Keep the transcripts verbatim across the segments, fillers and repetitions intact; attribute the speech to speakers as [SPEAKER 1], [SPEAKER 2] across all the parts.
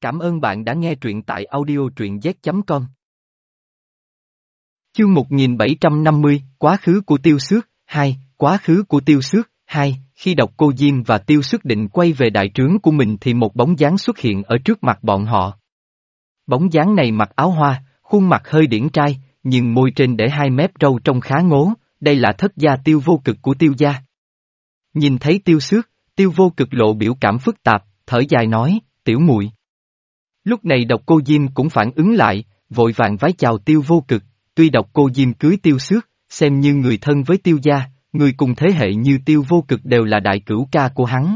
[SPEAKER 1] Cảm ơn bạn đã nghe truyện tại audio truyện z chấm com. Chương một nghìn bảy trăm năm mươi, Quá khứ của Tiêu Xước, hai, Quá khứ của Tiêu Xước, hai, khi Độc Cô Diêm và Tiêu Xước định quay về đại trướng của mình thì một bóng dáng xuất hiện ở trước mặt bọn họ. Bóng dáng này mặc áo hoa, khuôn mặt hơi điển trai, nhưng môi trên để hai mép râu trông khá ngố, đây là thất gia Tiêu Vô Cực của Tiêu gia. Nhìn thấy Tiêu Xước, Tiêu Vô Cực lộ biểu cảm phức tạp, thở dài nói, tiểu muội. Lúc này Độc Cô Diêm cũng phản ứng lại, vội vàng vái chào Tiêu Vô Cực, tuy Độc Cô Diêm cưới Tiêu Xước, xem như người thân với Tiêu gia, người cùng thế hệ như Tiêu Vô Cực đều là đại cửu ca của hắn.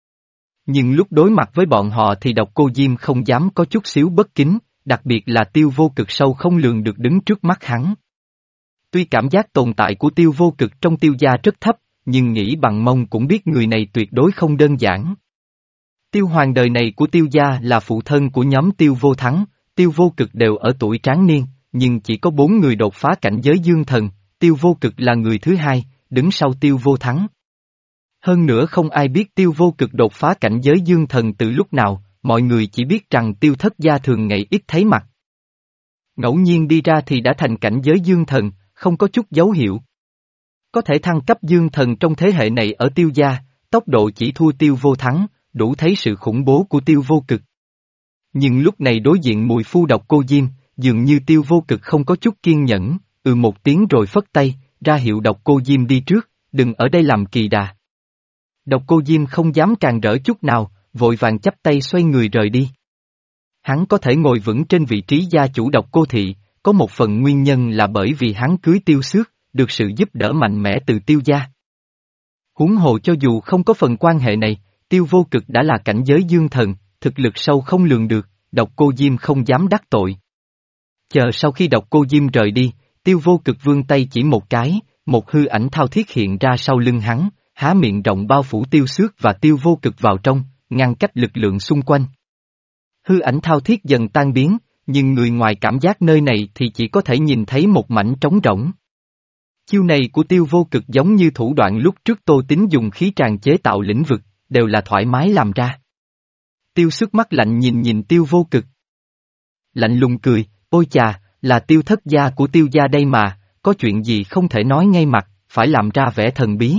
[SPEAKER 1] Nhưng lúc đối mặt với bọn họ thì Độc Cô Diêm không dám có chút xíu bất kính, đặc biệt là Tiêu Vô Cực sâu không lường được đứng trước mắt hắn. Tuy cảm giác tồn tại của Tiêu Vô Cực trong Tiêu gia rất thấp, nhưng nghĩ bằng mông cũng biết người này tuyệt đối không đơn giản. Tiêu Hoàng đời này của Tiêu gia là phụ thân của nhóm Tiêu Vô Thắng, Tiêu Vô Cực đều ở tuổi tráng niên, nhưng chỉ có bốn người đột phá cảnh giới dương thần, Tiêu Vô Cực là người thứ hai, đứng sau Tiêu Vô Thắng. Hơn nữa không ai biết Tiêu Vô Cực đột phá cảnh giới dương thần từ lúc nào, mọi người chỉ biết rằng Tiêu Thất gia thường ngày ít thấy mặt. Ngẫu nhiên đi ra thì đã thành cảnh giới dương thần, không có chút dấu hiệu. Có thể thăng cấp dương thần trong thế hệ này ở Tiêu gia, tốc độ chỉ thua Tiêu Vô Thắng, đủ thấy sự khủng bố của Tiêu Vô Cực. Nhưng lúc này đối diện mùi phu Độc Cô Diêm, dường như Tiêu Vô Cực không có chút kiên nhẫn, ừ một tiếng rồi phất tay, ra hiệu Độc Cô Diêm đi trước, đừng ở đây làm kỳ đà. Độc Cô Diêm không dám càn rỡ chút nào, vội vàng chắp tay xoay người rời đi. Hắn có thể ngồi vững trên vị trí gia chủ Độc Cô Thị, có một phần nguyên nhân là bởi vì hắn cưới Tiêu Xước, được sự giúp đỡ mạnh mẽ từ Tiêu gia. Huống hồ cho dù không có phần quan hệ này, Tiêu Vô Cực đã là cảnh giới dương thần, thực lực sâu không lường được, Độc Cô Diêm không dám đắc tội. Chờ sau khi Độc Cô Diêm rời đi, Tiêu Vô Cực vươn tay chỉ một cái, một hư ảnh thao thiết hiện ra sau lưng hắn, há miệng rộng bao phủ Tiêu Xước và Tiêu Vô Cực vào trong, ngăn cách lực lượng xung quanh. Hư ảnh thao thiết dần tan biến, nhưng người ngoài cảm giác nơi này thì chỉ có thể nhìn thấy một mảnh trống rỗng. Chiêu này của Tiêu Vô Cực giống như thủ đoạn lúc trước Tô Tín dùng khí tràng chế tạo lĩnh vực, đều là thoải mái làm ra. Tiêu Xước mắt lạnh nhìn nhìn Tiêu Vô Cực. Lạnh lùng cười, ôi chà, là Tiêu thất gia của Tiêu gia đây mà, có chuyện gì không thể nói ngay mặt, phải làm ra vẻ thần bí.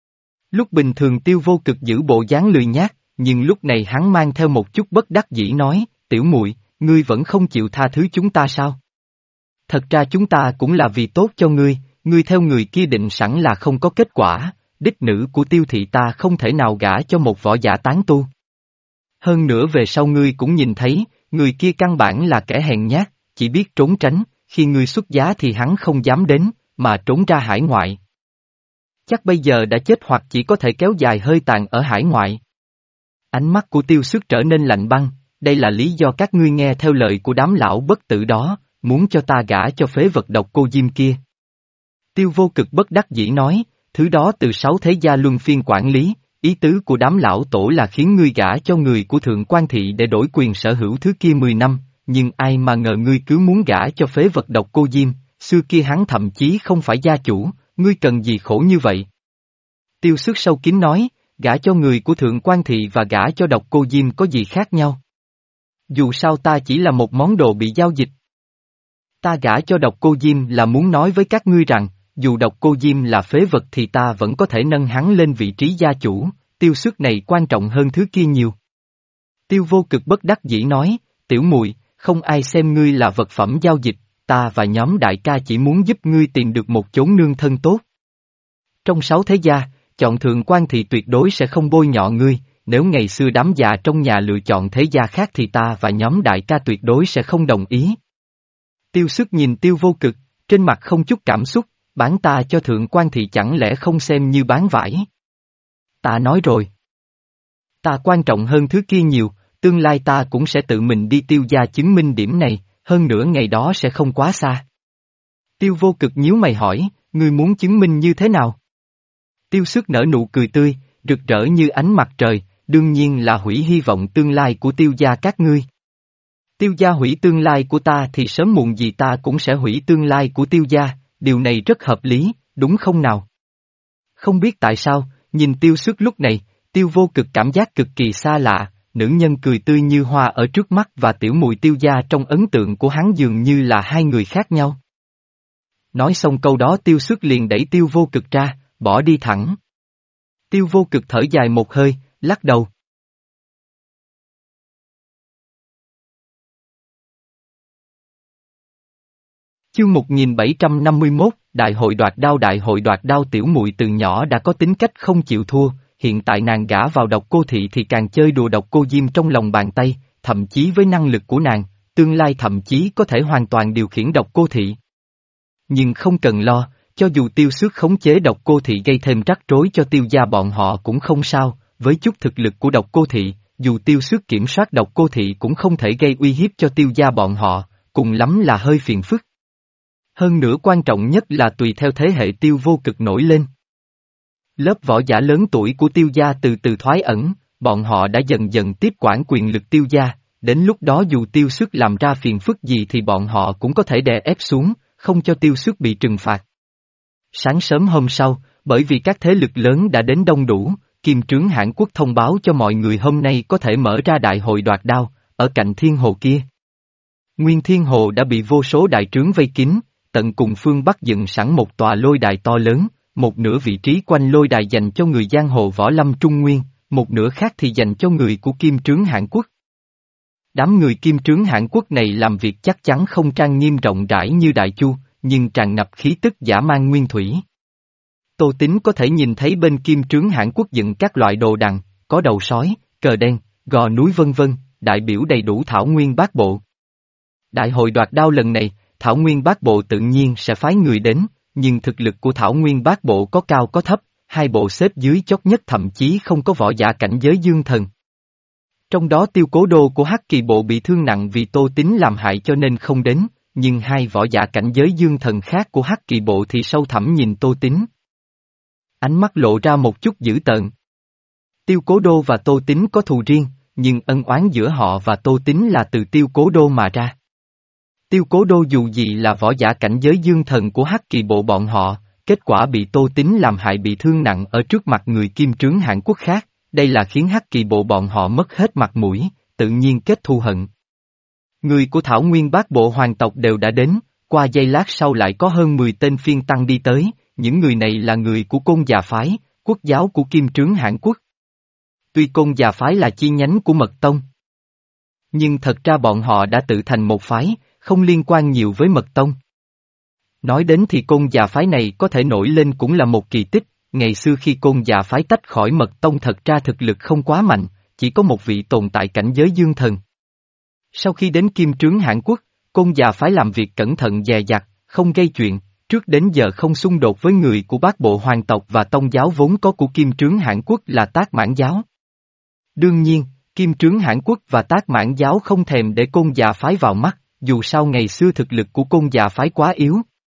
[SPEAKER 1] Lúc bình thường Tiêu Vô Cực giữ bộ dáng lười nhác, nhưng lúc này hắn mang theo một chút bất đắc dĩ nói, tiểu muội, ngươi vẫn không chịu tha thứ chúng ta sao? Thật ra chúng ta cũng là vì tốt cho ngươi, ngươi theo người kia định sẵn là không có kết quả, đích nữ của Tiêu thị ta không thể nào gả cho một võ giả tán tu. Hơn nữa về sau ngươi cũng nhìn thấy, người kia căn bản là kẻ hèn nhát, chỉ biết trốn tránh, khi ngươi xuất giá thì hắn không dám đến, mà trốn ra hải ngoại. Chắc bây giờ đã chết hoặc chỉ có thể kéo dài hơi tàn ở hải ngoại. Ánh mắt của Tiêu Xước trở nên lạnh băng, đây là lý do các ngươi nghe theo lời của đám lão bất tử đó, muốn cho ta gả cho phế vật Độc Cô Diêm kia. Tiêu Vô Cực bất đắc dĩ nói, thứ đó từ sáu thế gia luân phiên quản lý, ý tứ của đám lão tổ là khiến ngươi gả cho người của Thượng Quan Thị để đổi quyền sở hữu thứ kia mười năm, nhưng ai mà ngờ ngươi cứ muốn gả cho phế vật Độc Cô Diêm, xưa kia hắn thậm chí không phải gia chủ, ngươi cần gì khổ như vậy? Tiêu Xước sâu kín nói, gả cho người của Thượng Quan Thị và gả cho Độc Cô Diêm có gì khác nhau? Dù sao ta chỉ là một món đồ bị giao dịch. Ta gả cho Độc Cô Diêm là muốn nói với các ngươi rằng, dù Độc Cô Diêm là phế vật thì ta vẫn có thể nâng hắn lên vị trí gia chủ, Tiêu Xước này quan trọng hơn thứ kia nhiều. Tiêu Vô Cực bất đắc dĩ nói, tiểu muội, không ai xem ngươi là vật phẩm giao dịch, ta và nhóm đại ca chỉ muốn giúp ngươi tìm được một chốn nương thân tốt. Trong sáu thế gia, chọn Thượng Quan Thị tuyệt đối sẽ không bôi nhọ ngươi, nếu ngày xưa đám già trong nhà lựa chọn thế gia khác thì ta và nhóm đại ca tuyệt đối sẽ không đồng ý. Tiêu Xước nhìn Tiêu Vô Cực, trên mặt không chút cảm xúc, bán ta cho Thượng Quan Thị chẳng lẽ không xem như bán vải? Ta nói rồi. Ta quan trọng hơn thứ kia nhiều, tương lai ta cũng sẽ tự mình đi Tiêu gia chứng minh điểm này, hơn nữa ngày đó sẽ không quá xa. Tiêu Vô Cực nhíu mày hỏi, ngươi muốn chứng minh như thế nào? Tiêu Xước nở nụ cười tươi, rực rỡ như ánh mặt trời, đương nhiên là hủy hy vọng tương lai của Tiêu gia các ngươi. Tiêu gia hủy tương lai của ta thì sớm muộn gì ta cũng sẽ hủy tương lai của Tiêu gia, điều này rất hợp lý, đúng không nào? Không biết tại sao, nhìn Tiêu Xước lúc này, Tiêu Vô Cực cảm giác cực kỳ xa lạ, nữ nhân cười tươi như hoa ở trước mắt và tiểu mùi Tiêu gia trong ấn tượng của hắn dường như là hai người khác nhau. Nói xong câu đó Tiêu Xước liền đẩy Tiêu Vô Cực ra, bỏ đi thẳng. Tiêu Vô Cực thở dài một hơi, lắc đầu. Chương một nghìn bảy trăm năm mươi mốt, Đại hội đoạt đao. Đại hội đoạt đao tiểu muội từ nhỏ đã có tính cách không chịu thua, hiện tại nàng gả vào Độc Cô Thị thì càng chơi đùa Độc Cô Diêm trong lòng bàn tay, thậm chí với năng lực của nàng, tương lai thậm chí có thể hoàn toàn điều khiển Độc Cô Thị. Nhưng không cần lo, cho dù Tiêu Xước khống chế Độc Cô Thị gây thêm rắc rối cho Tiêu gia bọn họ cũng không sao, với chút thực lực của Độc Cô Thị, dù Tiêu Xước kiểm soát Độc Cô Thị cũng không thể gây uy hiếp cho Tiêu gia bọn họ, cùng lắm là hơi phiền phức. Hơn nữa quan trọng nhất là tùy theo thế hệ Tiêu Vô Cực nổi lên. Lớp võ giả lớn tuổi của Tiêu gia từ từ thoái ẩn, bọn họ đã dần dần tiếp quản quyền lực Tiêu gia, đến lúc đó dù Tiêu Xước làm ra phiền phức gì thì bọn họ cũng có thể đè ép xuống, không cho Tiêu Xước bị trừng phạt. Sáng sớm hôm sau, bởi vì các thế lực lớn đã đến đông đủ, Kim Trướng Hãn Quốc thông báo cho mọi người hôm nay có thể mở ra đại hội đoạt đao, ở cạnh thiên hồ kia. Nguyên thiên hồ đã bị vô số đại trướng vây kín, tận cùng phương Bắc dựng sẵn một tòa lôi đài to lớn, một nửa vị trí quanh lôi đài dành cho người giang hồ võ lâm Trung Nguyên, một nửa khác thì dành cho người của Kim Trướng Hãn Quốc. Đám người Kim Trướng Hãn Quốc này làm việc chắc chắn không trang nghiêm rộng rãi như Đại Chu, nhưng tràn ngập khí tức dã man nguyên thủy. Tô Tín có thể nhìn thấy bên Kim Trướng Hãn Quốc dựng các loại đồ đằng, có đầu sói, cờ đen, gò núi vân vân, đại biểu đầy đủ thảo nguyên bát bộ. Đại hội đoạt đao lần này, Thảo Nguyên Bát Bộ tự nhiên sẽ phái người đến, nhưng thực lực của Thảo Nguyên Bát Bộ có cao có thấp, hai bộ xếp dưới chót nhất thậm chí không có võ giả cảnh giới dương thần. Trong đó Tiêu Cố Đô của Hắc Kỳ Bộ bị thương nặng vì Tô Tín làm hại cho nên không đến, nhưng hai võ giả cảnh giới dương thần khác của Hắc Kỳ Bộ thì sâu thẳm nhìn Tô Tín. Ánh mắt lộ ra một chút dữ tợn. Tiêu Cố Đô và Tô Tín có thù riêng, nhưng ân oán giữa họ và Tô Tín là từ Tiêu Cố Đô mà ra. Tiêu Cố Đô dù gì là võ giả cảnh giới dương thần của Hắc Kỳ Bộ bọn họ, kết quả bị Tô Tín làm hại bị thương nặng ở trước mặt người Kim Trướng Hãn Quốc khác, đây là khiến Hắc Kỳ Bộ bọn họ mất hết mặt mũi, tự nhiên kết thù hận. Người của Thảo Nguyên Bát Bộ hoàng tộc đều đã đến, qua giây lát sau lại có hơn mười tên phiên tăng đi tới, những người này là người của Côn Già Phái, quốc giáo của Kim Trướng Hãn Quốc. Tuy Côn Già Phái là chi nhánh của Mật Tông, nhưng thật ra bọn họ đã tự thành một phái, không liên quan nhiều với Mật Tông. Nói đến thì Côn Già Phái này có thể nổi lên cũng là một kỳ tích, ngày xưa khi Côn Già Phái tách khỏi Mật Tông thật ra thực lực không quá mạnh, chỉ có một vị tồn tại cảnh giới dương thần. Sau khi đến Kim Trướng Hãn Quốc, Côn Già Phái làm việc cẩn thận dè dặt, không gây chuyện, trước đến giờ không xung đột với người của Bát Bộ hoàng tộc và tông giáo vốn có của Kim Trướng Hãn Quốc là Tác Mãn giáo. Đương nhiên, Kim Trướng Hãn Quốc và Tác Mãn giáo không thèm để Côn Già Phái vào mắt, dù sao ngày xưa thực lực của Côn Già Phái quá yếu.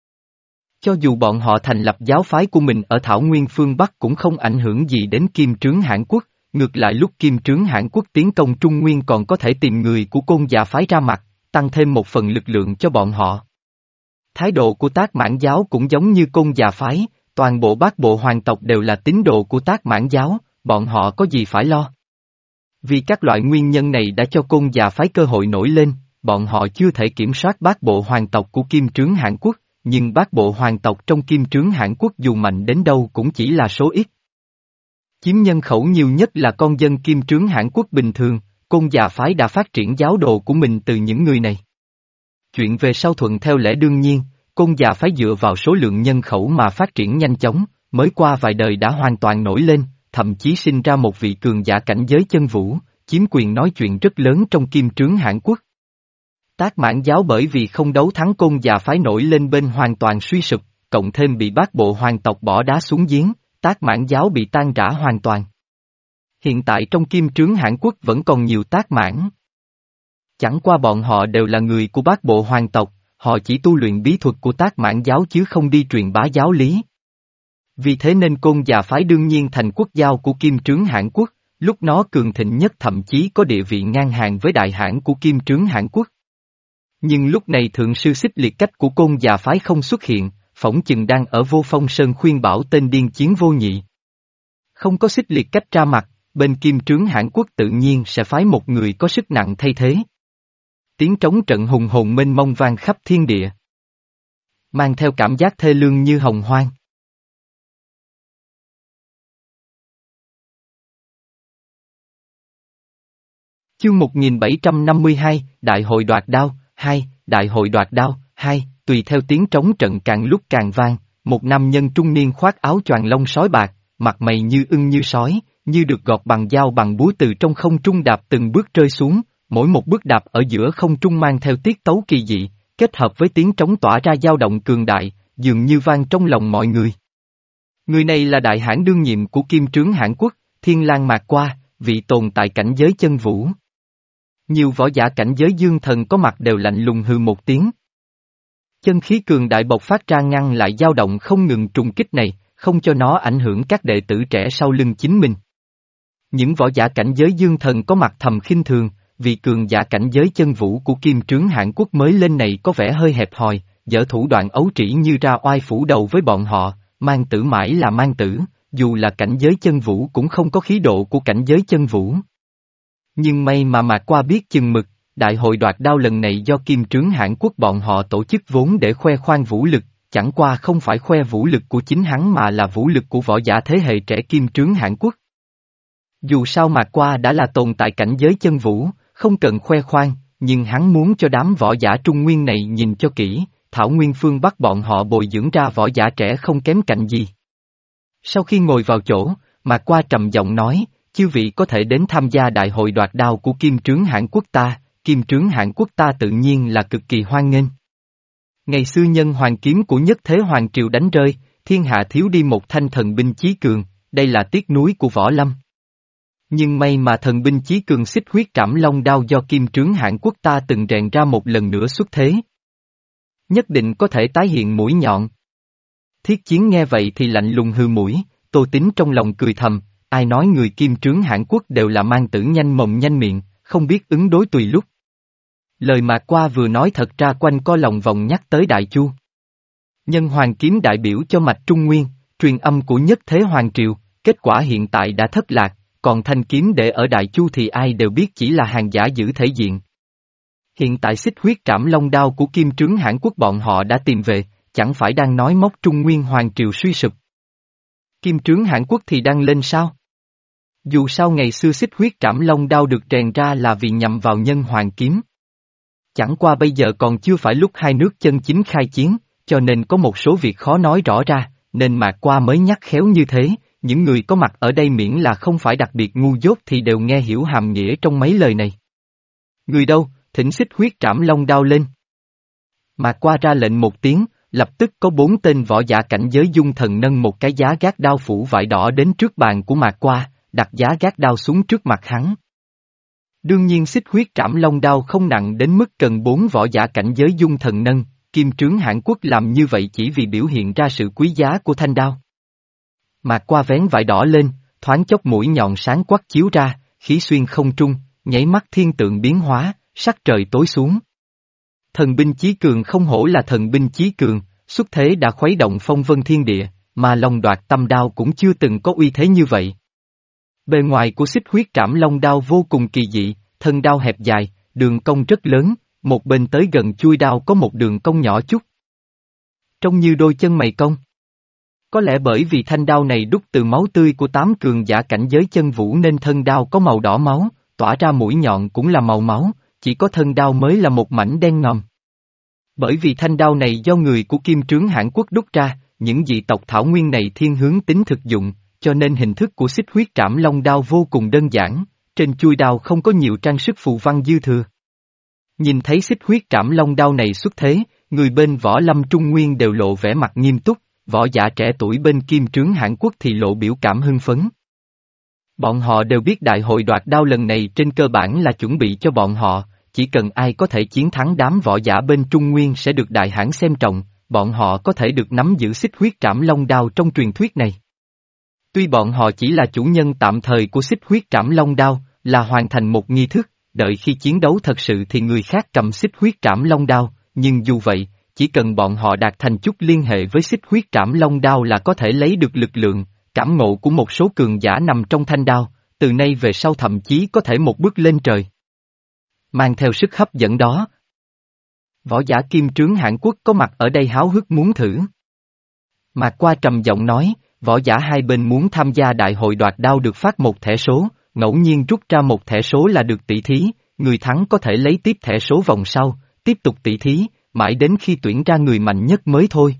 [SPEAKER 1] Cho dù bọn họ thành lập giáo phái của mình ở Thảo Nguyên phương Bắc cũng không ảnh hưởng gì đến Kim Trướng Hãn Quốc, ngược lại lúc Kim Trướng Hãn Quốc tiến công Trung Nguyên còn có thể tìm người của Côn Già Phái ra mặt, tăng thêm một phần lực lượng cho bọn họ. Thái độ của Tác Mãn giáo cũng giống như Côn Già Phái, toàn bộ Bát Bộ hoàng tộc đều là tín đồ của Tác Mãn giáo, bọn họ có gì phải lo. Vì các loại nguyên nhân này đã cho Côn Già Phái cơ hội nổi lên, bọn họ chưa thể kiểm soát Bát Bộ hoàng tộc của Kim Trướng Hãn Quốc, nhưng Bát Bộ hoàng tộc trong Kim Trướng Hãn Quốc dù mạnh đến đâu cũng chỉ là số ít. Chiếm nhân khẩu nhiều nhất là con dân Kim Trướng Hãn Quốc bình thường, Côn Già Phái đã phát triển giáo đồ của mình từ những người này. Chuyện về sau thuận theo lẽ đương nhiên, Côn Già Phái dựa vào số lượng nhân khẩu mà phát triển nhanh chóng, mới qua vài đời đã hoàn toàn nổi lên, thậm chí sinh ra một vị cường giả cảnh giới chân vũ, chiếm quyền nói chuyện rất lớn trong Kim Trướng Hãn Quốc. Tác Mãn giáo bởi vì không đấu thắng Côn Già Phái nổi lên bên hoàn toàn suy sụp, cộng thêm bị Bát Bộ hoàng tộc bỏ đá xuống giếng, Tác Mãn giáo bị tan rã hoàn toàn. Hiện tại trong Kim Trướng Hãn Quốc vẫn còn nhiều Tác Mãn. Chẳng qua bọn họ đều là người của Bát Bộ hoàng tộc, họ chỉ tu luyện bí thuật của Tác Mãn giáo chứ không đi truyền bá giáo lý. Vì thế nên Côn Già Phái đương nhiên thành quốc giao của Kim Trướng Hãn Quốc, lúc nó cường thịnh nhất thậm chí có địa vị ngang hàng với đại hãn của Kim Trướng Hãn Quốc. Nhưng lúc này thượng sư Xích Liệt Cách của Côn Già Phái không xuất hiện, phỏng chừng đang ở Vô Phong Sơn khuyên bảo tên điên chiến vô nhị. Không có Xích Liệt Cách ra mặt, bên Kim Trướng Hãn Quốc tự nhiên sẽ phái một người có sức nặng thay thế. Tiếng trống trận hùng hồn mênh mông vang khắp thiên địa, mang theo cảm giác thê lương như hồng hoang. Chương một nghìn bảy trăm năm mươi hai, Đại hội đoạt đao, hai, Đại hội đoạt đao, hai, tùy theo tiếng trống trận càng lúc càng vang, một nam nhân trung niên khoác áo choàng lông sói bạc, mặt mày như ưng như sói, như được gọt bằng dao bằng búa từ trong không trung đạp từng bước rơi xuống, mỗi một bước đạp ở giữa không trung mang theo tiết tấu kỳ dị, kết hợp với tiếng trống tỏa ra dao động cường đại, dường như vang trong lòng mọi người. Người này là đại hãn đương nhiệm của Kim Trướng Hãn Quốc, Thiên Lang Mạc Qua, vị tồn tại cảnh giới chân vũ. Nhiều võ giả cảnh giới dương thần có mặt đều lạnh lùng hừ một tiếng. Chân khí cường đại bộc phát ra ngăn lại dao động không ngừng trùng kích này, không cho nó ảnh hưởng các đệ tử trẻ sau lưng chính mình. Những võ giả cảnh giới dương thần có mặt thầm khinh thường, vì cường giả cảnh giới chân vũ của Kim Trướng Hãn Quốc mới lên này có vẻ hơi hẹp hòi, dở thủ đoạn ấu trĩ như ra oai phủ đầu với bọn họ, mang tử mãi là mang tử, dù là cảnh giới chân vũ cũng không có khí độ của cảnh giới chân vũ. Nhưng may mà Mạc Qua biết chừng mực, đại hội đoạt đao lần này do Kim Trướng Hãn Quốc bọn họ tổ chức vốn để khoe khoang vũ lực, chẳng qua không phải khoe vũ lực của chính hắn mà là vũ lực của võ giả thế hệ trẻ Kim Trướng Hãn Quốc. Dù sao Mạc Qua đã là tồn tại cảnh giới chân vũ, không cần khoe khoang, nhưng hắn muốn cho đám võ giả Trung Nguyên này nhìn cho kỹ, Thảo Nguyên phương Bắc bọn họ bồi dưỡng ra võ giả trẻ không kém cạnh gì. Sau khi ngồi vào chỗ, Mạc Qua trầm giọng nói, chư vị có thể đến tham gia đại hội đoạt đao của Kim Trướng Hãn Quốc ta, Kim Trướng Hãn Quốc ta tự nhiên là cực kỳ hoan nghênh. Ngày xưa nhân hoàng kiếm của nhất thế hoàng triều đánh rơi, thiên hạ thiếu đi một thanh thần binh chí cường, đây là tiếc nuối của võ lâm. Nhưng may mà thần binh chí cường xích huyết trảm long đao do Kim Trướng Hãn Quốc ta từng rèn ra một lần nữa xuất thế. Nhất định có thể tái hiện mũi nhọn. Thiết Chiến nghe vậy thì lạnh lùng hừ mũi, Tô Tín trong lòng cười thầm, ai nói người Kim Trướng Hãn Quốc đều là mang tử nhanh mồm nhanh miệng, không biết ứng đối tùy lúc. Lời Mạc Qua vừa nói thật ra quanh co lòng vòng nhắc tới Đại Chu. Nhân hoàng kiếm đại biểu cho mạch Trung Nguyên, truyền âm của nhất thế hoàng triều, kết quả hiện tại đã thất lạc, còn thanh kiếm để ở Đại Chu thì ai đều biết chỉ là hàng giả giữ thể diện. Hiện tại xích huyết trảm long đao của Kim Trướng Hãn Quốc bọn họ đã tìm về, chẳng phải đang nói móc Trung Nguyên hoàng triều suy sụp. Kim Trướng Hãn Quốc thì đang lên sao? Dù sao ngày xưa xích huyết trảm long đao được rèn ra là vì nhằm vào nhân hoàng kiếm. Chẳng qua bây giờ còn chưa phải lúc hai nước chân chính khai chiến, cho nên có một số việc khó nói rõ ra, nên Mạc Qua mới nhắc khéo như thế, những người có mặt ở đây miễn là không phải đặc biệt ngu dốt thì đều nghe hiểu hàm nghĩa trong mấy lời này. Người đâu, thỉnh xích huyết trảm long đao lên. Mạc Qua ra lệnh một tiếng, lập tức có bốn tên võ giả cảnh giới dung thần nâng một cái giá gác đao phủ vải đỏ đến trước bàn của Mạc Qua, đặt giá gác đao xuống trước mặt hắn. Đương nhiên xích huyết trảm long đao không nặng đến mức cần bốn võ giả cảnh giới dung thần nâng, Kim Trướng Hãn Quốc làm như vậy chỉ vì biểu hiện ra sự quý giá của thanh đao. Mạc Qua vén vải đỏ lên, thoáng chốc mũi nhọn sáng quắc chiếu ra, khí xuyên không trung, nháy mắt thiên tượng biến hóa, sắc trời tối xuống. Thần binh chí cường không hổ là thần binh chí cường, xuất thế đã khuấy động phong vân thiên địa, mà long đoạt tâm đao cũng chưa từng có uy thế như vậy. Bề ngoài của xích huyết trảm long đao vô cùng kỳ dị, thân đao hẹp dài, đường cong rất lớn, một bên tới gần chuôi đao có một đường cong nhỏ chút. Trông như đôi chân mày cong. Có lẽ bởi vì thanh đao này đúc từ máu tươi của tám cường giả cảnh giới chân vũ nên thân đao có màu đỏ máu, tỏa ra mũi nhọn cũng là màu máu, chỉ có thân đao mới là một mảnh đen ngòm. Bởi vì thanh đao này do người của Kim Trướng Hãn Quốc đúc ra, những dị tộc thảo nguyên này thiên hướng tính thực dụng, cho nên hình thức của xích huyết trảm long đao vô cùng đơn giản, trên chuôi đao không có nhiều trang sức phù văn dư thừa. Nhìn thấy xích huyết trảm long đao này xuất thế, người bên võ lâm Trung Nguyên đều lộ vẻ mặt nghiêm túc, võ giả trẻ tuổi bên Kim Trướng Hãn Quốc thì lộ biểu cảm hưng phấn. Bọn họ đều biết đại hội đoạt đao lần này trên cơ bản là chuẩn bị cho bọn họ, chỉ cần ai có thể chiến thắng đám võ giả bên Trung Nguyên sẽ được đại hãn xem trọng, bọn họ có thể được nắm giữ xích huyết trảm long đao trong truyền thuyết này. Tuy bọn họ chỉ là chủ nhân tạm thời của xích huyết trảm long đao, là hoàn thành một nghi thức, đợi khi chiến đấu thật sự thì người khác cầm xích huyết trảm long đao, nhưng dù vậy, chỉ cần bọn họ đạt thành chút liên hệ với xích huyết trảm long đao là có thể lấy được lực lượng, cảm ngộ của một số cường giả nằm trong thanh đao, từ nay về sau thậm chí có thể một bước lên trời. Mang theo sức hấp dẫn đó. Võ giả kim trướng Hàn Quốc có mặt ở đây háo hức muốn thử. Mạc Qua trầm giọng nói, võ giả hai bên muốn tham gia đại hội đoạt đao được phát một thẻ số, ngẫu nhiên rút ra một thẻ số là được tỷ thí, người thắng có thể lấy tiếp thẻ số vòng sau, tiếp tục tỷ thí, mãi đến khi tuyển ra người mạnh nhất mới thôi.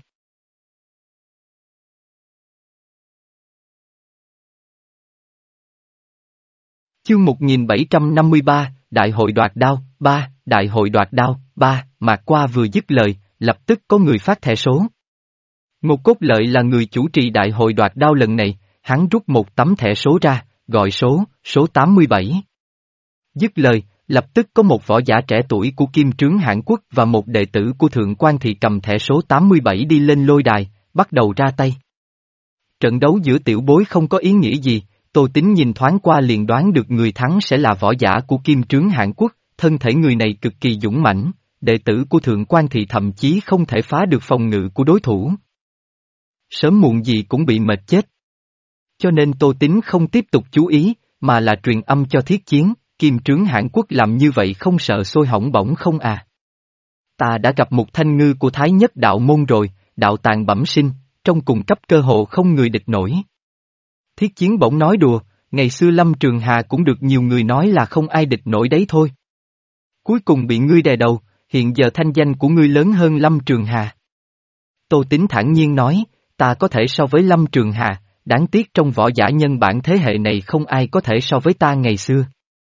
[SPEAKER 1] Chương một nghìn bảy trăm năm mươi ba, Đại hội đoạt đao, ba, Đại hội đoạt đao, ba, Mạc Qua vừa dứt lời, lập tức có người phát thẻ số. Ngô Cốt Lợi là người chủ trì đại hội đoạt đao lần này, hắn rút một tấm thẻ số ra, gọi số, số tám mươi bảy. Dứt lời, lập tức có một võ giả trẻ tuổi của Kim Trướng Hàn Quốc và một đệ tử của Thượng Quan Thị cầm thẻ số tám mươi bảy đi lên lôi đài, bắt đầu ra tay. Trận đấu giữa tiểu bối không có ý nghĩa gì, Tô Tín nhìn thoáng qua liền đoán được người thắng sẽ là võ giả của Kim Trướng Hàn Quốc, thân thể người này cực kỳ dũng mãnh, đệ tử của Thượng Quan Thị thậm chí không thể phá được phòng ngự của đối thủ. Sớm muộn gì cũng bị mệt chết. Cho nên Tô Tín không tiếp tục chú ý, mà là truyền âm cho Thiết Chiến, Kim Trướng Hàn Quốc làm như vậy không sợ sôi hỏng bỏng không à. Ta đã gặp một thanh ngư của Thái Nhất đạo môn rồi, đạo tàng bẩm sinh, trong cùng cấp cơ hộ không người địch nổi. Thiết Chiến bỗng nói đùa, ngày xưa Lâm Trường Hà cũng được nhiều người nói là không ai địch nổi đấy thôi. Cuối cùng bị ngươi đè đầu, hiện giờ thanh danh của ngươi lớn hơn Lâm Trường Hà. Tô Tín thản nhiên nói, ta có thể so với Lâm Trường Hà, đáng tiếc trong võ giả nhân bản thế hệ này không ai có thể so với ta ngày xưa.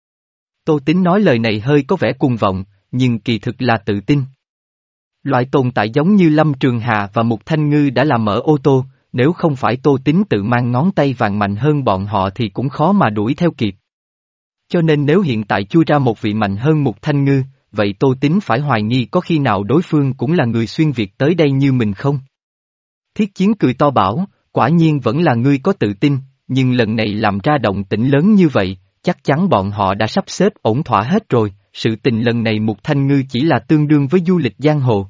[SPEAKER 1] Tô Tín nói lời này hơi có vẻ cuồng vọng, nhưng kỳ thực là tự tin. Loại tồn tại giống như Lâm Trường Hà và Mục Thanh Ngư đã làm mở ô tô, nếu không phải Tô Tín tự mang ngón tay vàng mạnh hơn bọn họ thì cũng khó mà đuổi theo kịp. Cho nên nếu hiện tại chui ra một vị mạnh hơn Mục Thanh Ngư, vậy Tô Tín phải hoài nghi có khi nào đối phương cũng là người xuyên Việt tới đây như mình không? Thiết Chiến cười to bảo, quả nhiên vẫn là ngươi có tự tin, nhưng lần này làm ra động tĩnh lớn như vậy, chắc chắn bọn họ đã sắp xếp ổn thỏa hết rồi, sự tình lần này Mục Thanh Ngư chỉ là tương đương với du lịch giang hồ.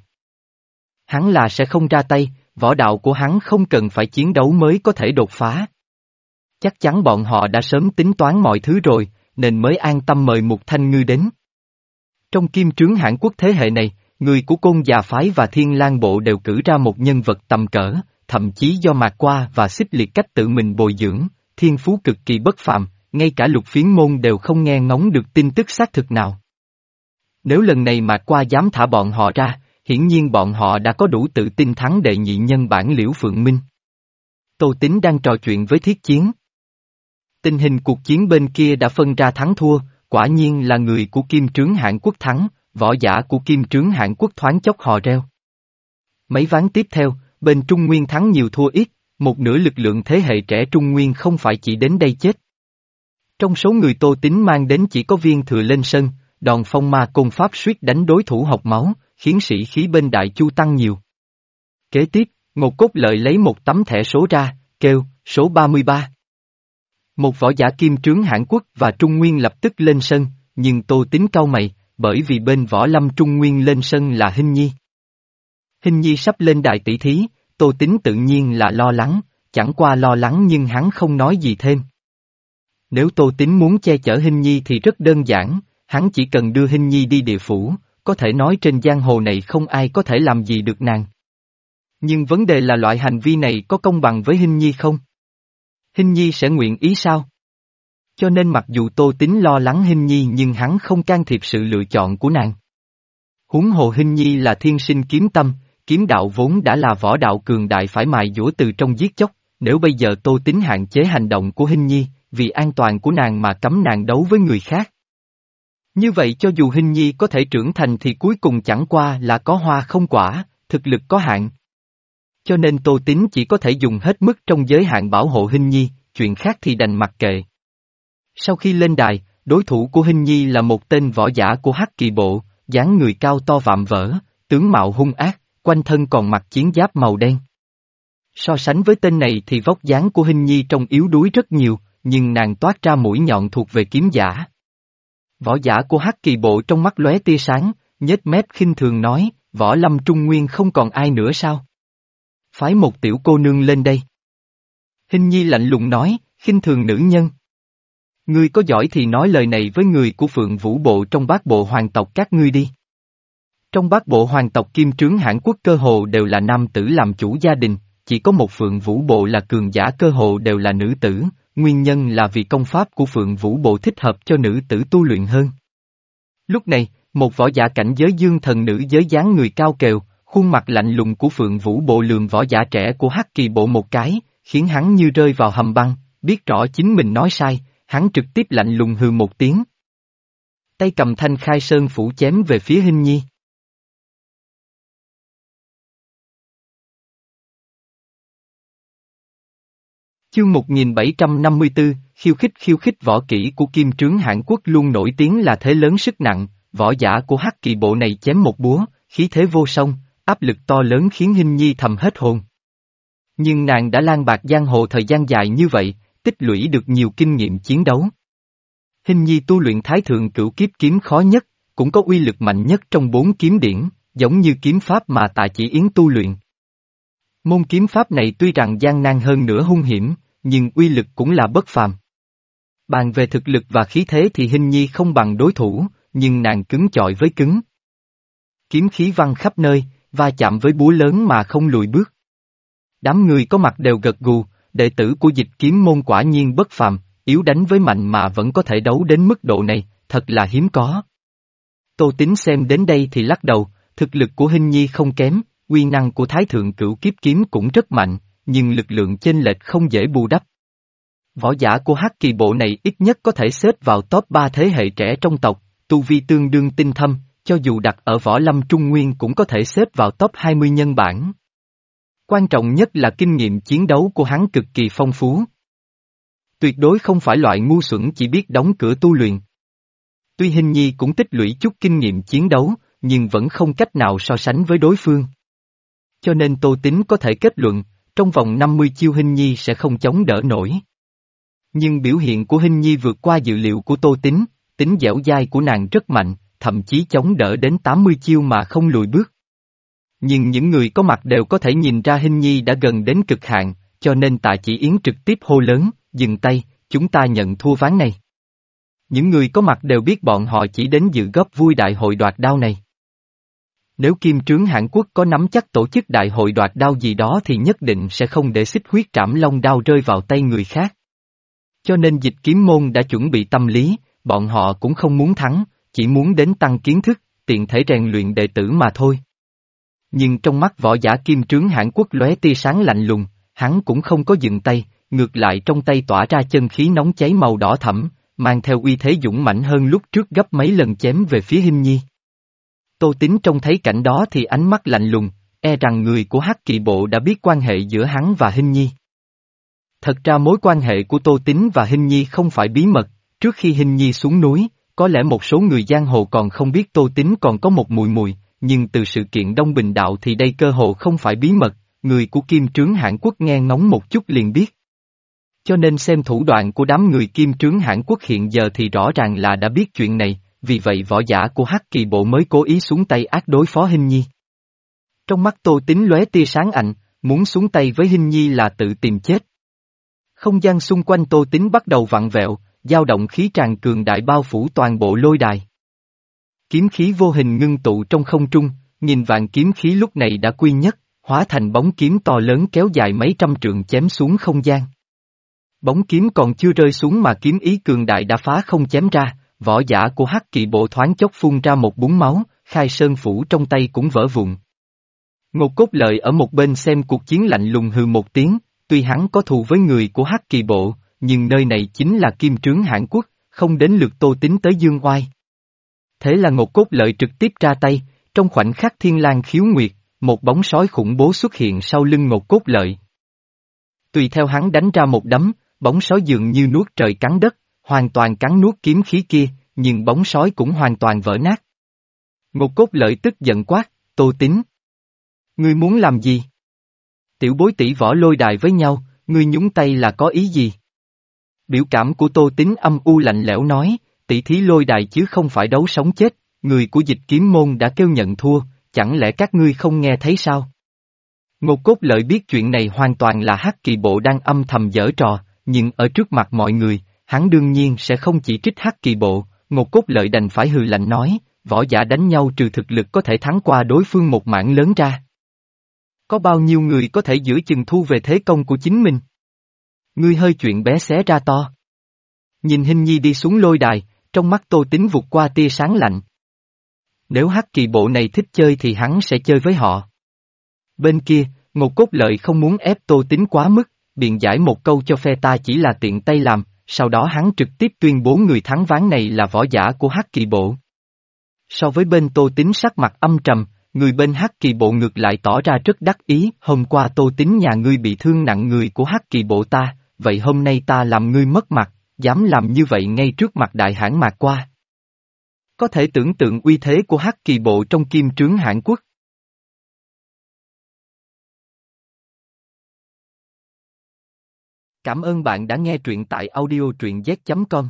[SPEAKER 1] Hắn là sẽ không ra tay, võ đạo của hắn không cần phải chiến đấu mới có thể đột phá. Chắc chắn bọn họ đã sớm tính toán mọi thứ rồi, nên mới an tâm mời Mục Thanh Ngư đến. Trong Kim Trướng Hàn Quốc thế hệ này, người của Côn Già Phái và Thiên Lang Bộ đều cử ra một nhân vật tầm cỡ, thậm chí do Mạc Qua và Xích Liệt cách tự mình bồi dưỡng, thiên phú cực kỳ bất phàm, ngay cả Lục Phiến Môn đều không nghe ngóng được tin tức xác thực nào. Nếu lần này Mạc Qua dám thả bọn họ ra, hiển nhiên bọn họ đã có đủ tự tin thắng đệ nhị nhân bản Liễu Phượng Minh. Tô Tín đang trò chuyện với Thiết Chiến. Tình hình cuộc chiến bên kia đã phân ra thắng thua, quả nhiên là người của Kim Trướng Hàn Quốc thắng, võ giả của Kim Trướng Hàn Quốc thoáng chốc hò reo. Mấy ván tiếp theo, bên Trung Nguyên thắng nhiều thua ít, một nửa lực lượng thế hệ trẻ Trung Nguyên không phải chỉ đến đây chết. Trong số người Tô Tín mang đến chỉ có Viên Thừa lên sân, đòn phong ma côn pháp suýt đánh đối thủ học máu, khiến sĩ khí bên Đại Chu tăng nhiều. Kế tiếp, Ngô Cốt Lợi lấy một tấm thẻ số ra, kêu, số ba mươi ba. Một võ giả Kim Trướng Hàn Quốc và Trung Nguyên lập tức lên sân, nhưng Tô Tín cau mày, bởi vì bên võ lâm Trung Nguyên lên sân là Hinh Nhi. Hinh Nhi sắp lên đại tỷ thí, Tô Tín tự nhiên là lo lắng, chẳng qua lo lắng nhưng hắn không nói gì thêm. Nếu Tô Tín muốn che chở Hinh Nhi thì rất đơn giản, hắn chỉ cần đưa Hinh Nhi đi địa phủ, có thể nói trên giang hồ này không ai có thể làm gì được nàng. Nhưng vấn đề là loại hành vi này có công bằng với Hinh Nhi không? Hinh Nhi sẽ nguyện ý sao? Cho nên mặc dù Tô Tín lo lắng Hinh Nhi nhưng hắn không can thiệp sự lựa chọn của nàng. Huống hồ Hinh Nhi là thiên sinh kiếm tâm, kiếm đạo vốn đã là võ đạo cường đại phải mài dũa từ trong giết chóc, nếu bây giờ Tô Tín hạn chế hành động của Hinh Nhi, vì an toàn của nàng mà cấm nàng đấu với người khác. Như vậy cho dù Hinh Nhi có thể trưởng thành thì cuối cùng chẳng qua là có hoa không quả, thực lực có hạn. Cho nên Tô Tín chỉ có thể dùng hết mức trong giới hạn bảo hộ Hinh Nhi, chuyện khác thì đành mặc kệ. Sau khi lên đài, đối thủ của Hinh Nhi là một tên võ giả của Hắc Kỳ Bộ, dáng người cao to vạm vỡ, tướng mạo hung ác, quanh thân còn mặc chiến giáp màu đen. So sánh với tên này thì vóc dáng của Hinh Nhi trông yếu đuối rất nhiều, nhưng nàng toát ra mũi nhọn thuộc về kiếm giả. Võ giả của Hắc Kỳ Bộ trong mắt lóe tia sáng, nhếch mép khinh thường nói, võ lâm Trung Nguyên không còn ai nữa sao? Phái một tiểu cô nương lên đây. Hinh Nhi lạnh lùng nói, khinh thường nữ nhân. Ngươi có giỏi thì nói lời này với người của Phượng Vũ Bộ trong bát bộ hoàng tộc các ngươi đi. Trong bát bộ hoàng tộc Kim Trướng Hãn Quốc cơ hồ đều là nam tử làm chủ gia đình, chỉ có một Phượng Vũ Bộ là cường giả cơ hồ đều là nữ tử, nguyên nhân là vì công pháp của Phượng Vũ Bộ thích hợp cho nữ tử tu luyện hơn. Lúc này, một võ giả cảnh giới dương thần nữ giới dáng người cao kèo, khuôn mặt lạnh lùng của Phượng Vũ Bộ lườm võ giả trẻ của Hắc Kỳ Bộ một cái, khiến hắn như rơi vào hầm băng, biết rõ chính mình nói sai, hắn trực tiếp lạnh lùng hừ một tiếng. Tay cầm thanh khai sơn phủ chém về phía Hinh Nhi. Chương một nghìn bảy trăm năm mươi tư, khiêu khích khiêu khích võ kỹ của Kim Trướng Hãn Quốc luôn nổi tiếng là thế lớn sức nặng, võ giả của Hắc Kỳ Bộ này chém một búa, khí thế vô song, áp lực to lớn khiến Hinh Nhi thầm hết hồn. Nhưng nàng đã lang bạc giang hồ thời gian dài như vậy, tích lũy được nhiều kinh nghiệm chiến đấu. Hinh Nhi tu luyện Thái Thượng Cửu Kiếp kiếm khó nhất, cũng có uy lực mạnh nhất trong bốn kiếm điển, giống như kiếm pháp mà Tạ Chỉ Yến tu luyện. Môn kiếm pháp này tuy rằng gian nan hơn nữa hung hiểm, nhưng uy lực cũng là bất phàm. Bàn về thực lực và khí thế thì Hinh Nhi không bằng đối thủ, nhưng nàng cứng chọi với cứng. Kiếm khí văng khắp nơi, va chạm với búa lớn mà không lùi bước. Đám người có mặt đều gật gù, đệ tử của Dịch Kiếm môn quả nhiên bất phàm, yếu đánh với mạnh mà vẫn có thể đấu đến mức độ này, thật là hiếm có. Tô Tín xem đến đây thì lắc đầu, thực lực của Hinh Nhi không kém, uy năng của Thái Thượng Cửu Kiếp kiếm cũng rất mạnh, nhưng lực lượng chênh lệch không dễ bù đắp. Võ giả của Hắc Kỳ Bộ này ít nhất có thể xếp vào top ba thế hệ trẻ trong tộc, tu vi tương đương tinh thâm, cho dù đặt ở Võ Lâm Trung Nguyên cũng có thể xếp vào top hai mươi nhân bản. Quan trọng nhất là kinh nghiệm chiến đấu của hắn cực kỳ phong phú. Tuyệt đối không phải loại ngu xuẩn chỉ biết đóng cửa tu luyện. Tuy Hinh Nhi cũng tích lũy chút kinh nghiệm chiến đấu, nhưng vẫn không cách nào so sánh với đối phương. Cho nên Tô Tín có thể kết luận, trong vòng năm mươi chiêu Hinh Nhi sẽ không chống đỡ nổi. Nhưng biểu hiện của Hinh Nhi vượt qua dự liệu của Tô Tín, tính dẻo dai của nàng rất mạnh, thậm chí chống đỡ đến tám mươi chiêu mà không lùi bước. Nhưng những người có mặt đều có thể nhìn ra Hinh Nhi đã gần đến cực hạn, cho nên Tạ Chỉ Yến trực tiếp hô lớn, dừng tay, chúng ta nhận thua ván này. Những người có mặt đều biết bọn họ chỉ đến dự góp vui đại hội đoạt đao này. Nếu Kim Trướng Hãn Quốc có nắm chắc tổ chức đại hội đoạt đao gì đó thì nhất định sẽ không để xích huyết trảm long đao rơi vào tay người khác. Cho nên Dịch Kiếm môn đã chuẩn bị tâm lý, bọn họ cũng không muốn thắng, chỉ muốn đến tăng kiến thức, tiện thể rèn luyện đệ tử mà thôi. Nhưng trong mắt võ giả Kim Trướng Hãn Quốc lóe tia sáng lạnh lùng, hắn cũng không có dừng tay, ngược lại trong tay tỏa ra chân khí nóng cháy màu đỏ thẫm, mang theo uy thế dũng mãnh hơn lúc trước gấp mấy lần chém về phía Hinh Nhi. Tô Tín trông thấy cảnh đó thì ánh mắt lạnh lùng, e rằng người của Hắc Kỳ Bộ đã biết quan hệ giữa hắn và Hinh Nhi. Thật ra mối quan hệ của Tô Tín và Hinh Nhi không phải bí mật, trước khi Hinh Nhi xuống núi, có lẽ một số người giang hồ còn không biết Tô Tín còn có một mùi mùi, nhưng từ sự kiện Đông Bình Đạo thì đây cơ hồ không phải bí mật, người của Kim Trướng Hãn Quốc nghe ngóng một chút liền biết. Cho nên xem thủ đoạn của đám người Kim Trướng Hãn Quốc hiện giờ thì rõ ràng là đã biết chuyện này, vì vậy võ giả của Hắc Kỳ Bộ mới cố ý xuống tay ác đối phó Hinh Nhi. Trong mắt Tô Tín lóe tia sáng ảnh, muốn xuống tay với Hinh Nhi là tự tìm chết. Không gian xung quanh Tô Tín bắt đầu vặn vẹo, dao động khí tràn cường đại bao phủ toàn bộ lôi đài. Kiếm khí vô hình ngưng tụ trong không trung, nghìn vạn kiếm khí lúc này đã quy nhất, hóa thành bóng kiếm to lớn kéo dài mấy trăm trượng chém xuống không gian. Bóng kiếm còn chưa rơi xuống mà kiếm ý cường đại đã phá không chém ra, võ giả của Hắc Kỳ Bộ thoáng chốc phun ra một búng máu, khai sơn phủ trong tay cũng vỡ vụn. Ngột Cốt Lợi ở một bên xem cuộc chiến lạnh lùng hừ một tiếng, tuy hắn có thù với người của Hắc Kỳ Bộ, nhưng nơi này chính là Kim Trướng Hãn Quốc, không đến lượt Tô Tín tới dương oai. Thế là Ngột Cốt Lợi trực tiếp ra tay, trong khoảnh khắc thiên lang khiếu nguyệt, một bóng sói khủng bố xuất hiện sau lưng Ngột Cốt Lợi. Tùy theo hắn đánh ra một đấm, bóng sói dường như nuốt trời cắn đất, hoàn toàn cắn nuốt kiếm khí kia, nhưng bóng sói cũng hoàn toàn vỡ nát. Ngột Cốt Lợi tức giận quát, Tô Tín. Ngươi muốn làm gì? Tiểu bối tỷ võ lôi đài với nhau, ngươi nhúng tay là có ý gì? Biểu cảm của Tô Tín âm u lạnh lẽo nói, tỷ thí lôi đài chứ không phải đấu sống chết, người của Dịch Kiếm môn đã kêu nhận thua, chẳng lẽ các ngươi không nghe thấy sao? Ngột Cốt Lợi biết chuyện này hoàn toàn là Hắc Kỳ Bộ đang âm thầm giở trò, nhưng ở trước mặt mọi người, hắn đương nhiên sẽ không chỉ trích Hắc Kỳ Bộ, Ngột Cốt Lợi đành phải hừ lạnh nói, võ giả đánh nhau trừ thực lực có thể thắng qua đối phương một mảng lớn ra. Có bao nhiêu người có thể giữa chừng thu về thế công của chính mình? Ngươi hơi chuyện bé xé ra to. Nhìn Hình Nhi đi xuống lôi đài, trong mắt Tô Tính vụt qua tia sáng lạnh. Nếu Hắc Kỳ Bộ này thích chơi thì hắn sẽ chơi với họ. Bên kia, Ngột Cốt Lợi không muốn ép Tô Tính quá mức, biện giải một câu cho phe ta chỉ là tiện tay làm, sau đó hắn trực tiếp tuyên bố người thắng ván này là võ giả của Hắc Kỳ Bộ. So với bên Tô Tính sắc mặt âm trầm, người bên Hắc Kỳ Bộ ngược lại tỏ ra rất đắc ý. Hôm qua Tô Tính nhà ngươi bị thương nặng người của Hắc Kỳ Bộ ta, vậy hôm nay ta làm ngươi mất mặt, dám làm như vậy ngay trước mặt đại hãn Mạc Qua. Có thể tưởng tượng uy thế của Hắc Kỳ Bộ trong kim trướng Hãn Quốc. Cảm ơn bạn đã nghe truyện tại audio truyện z chấm com.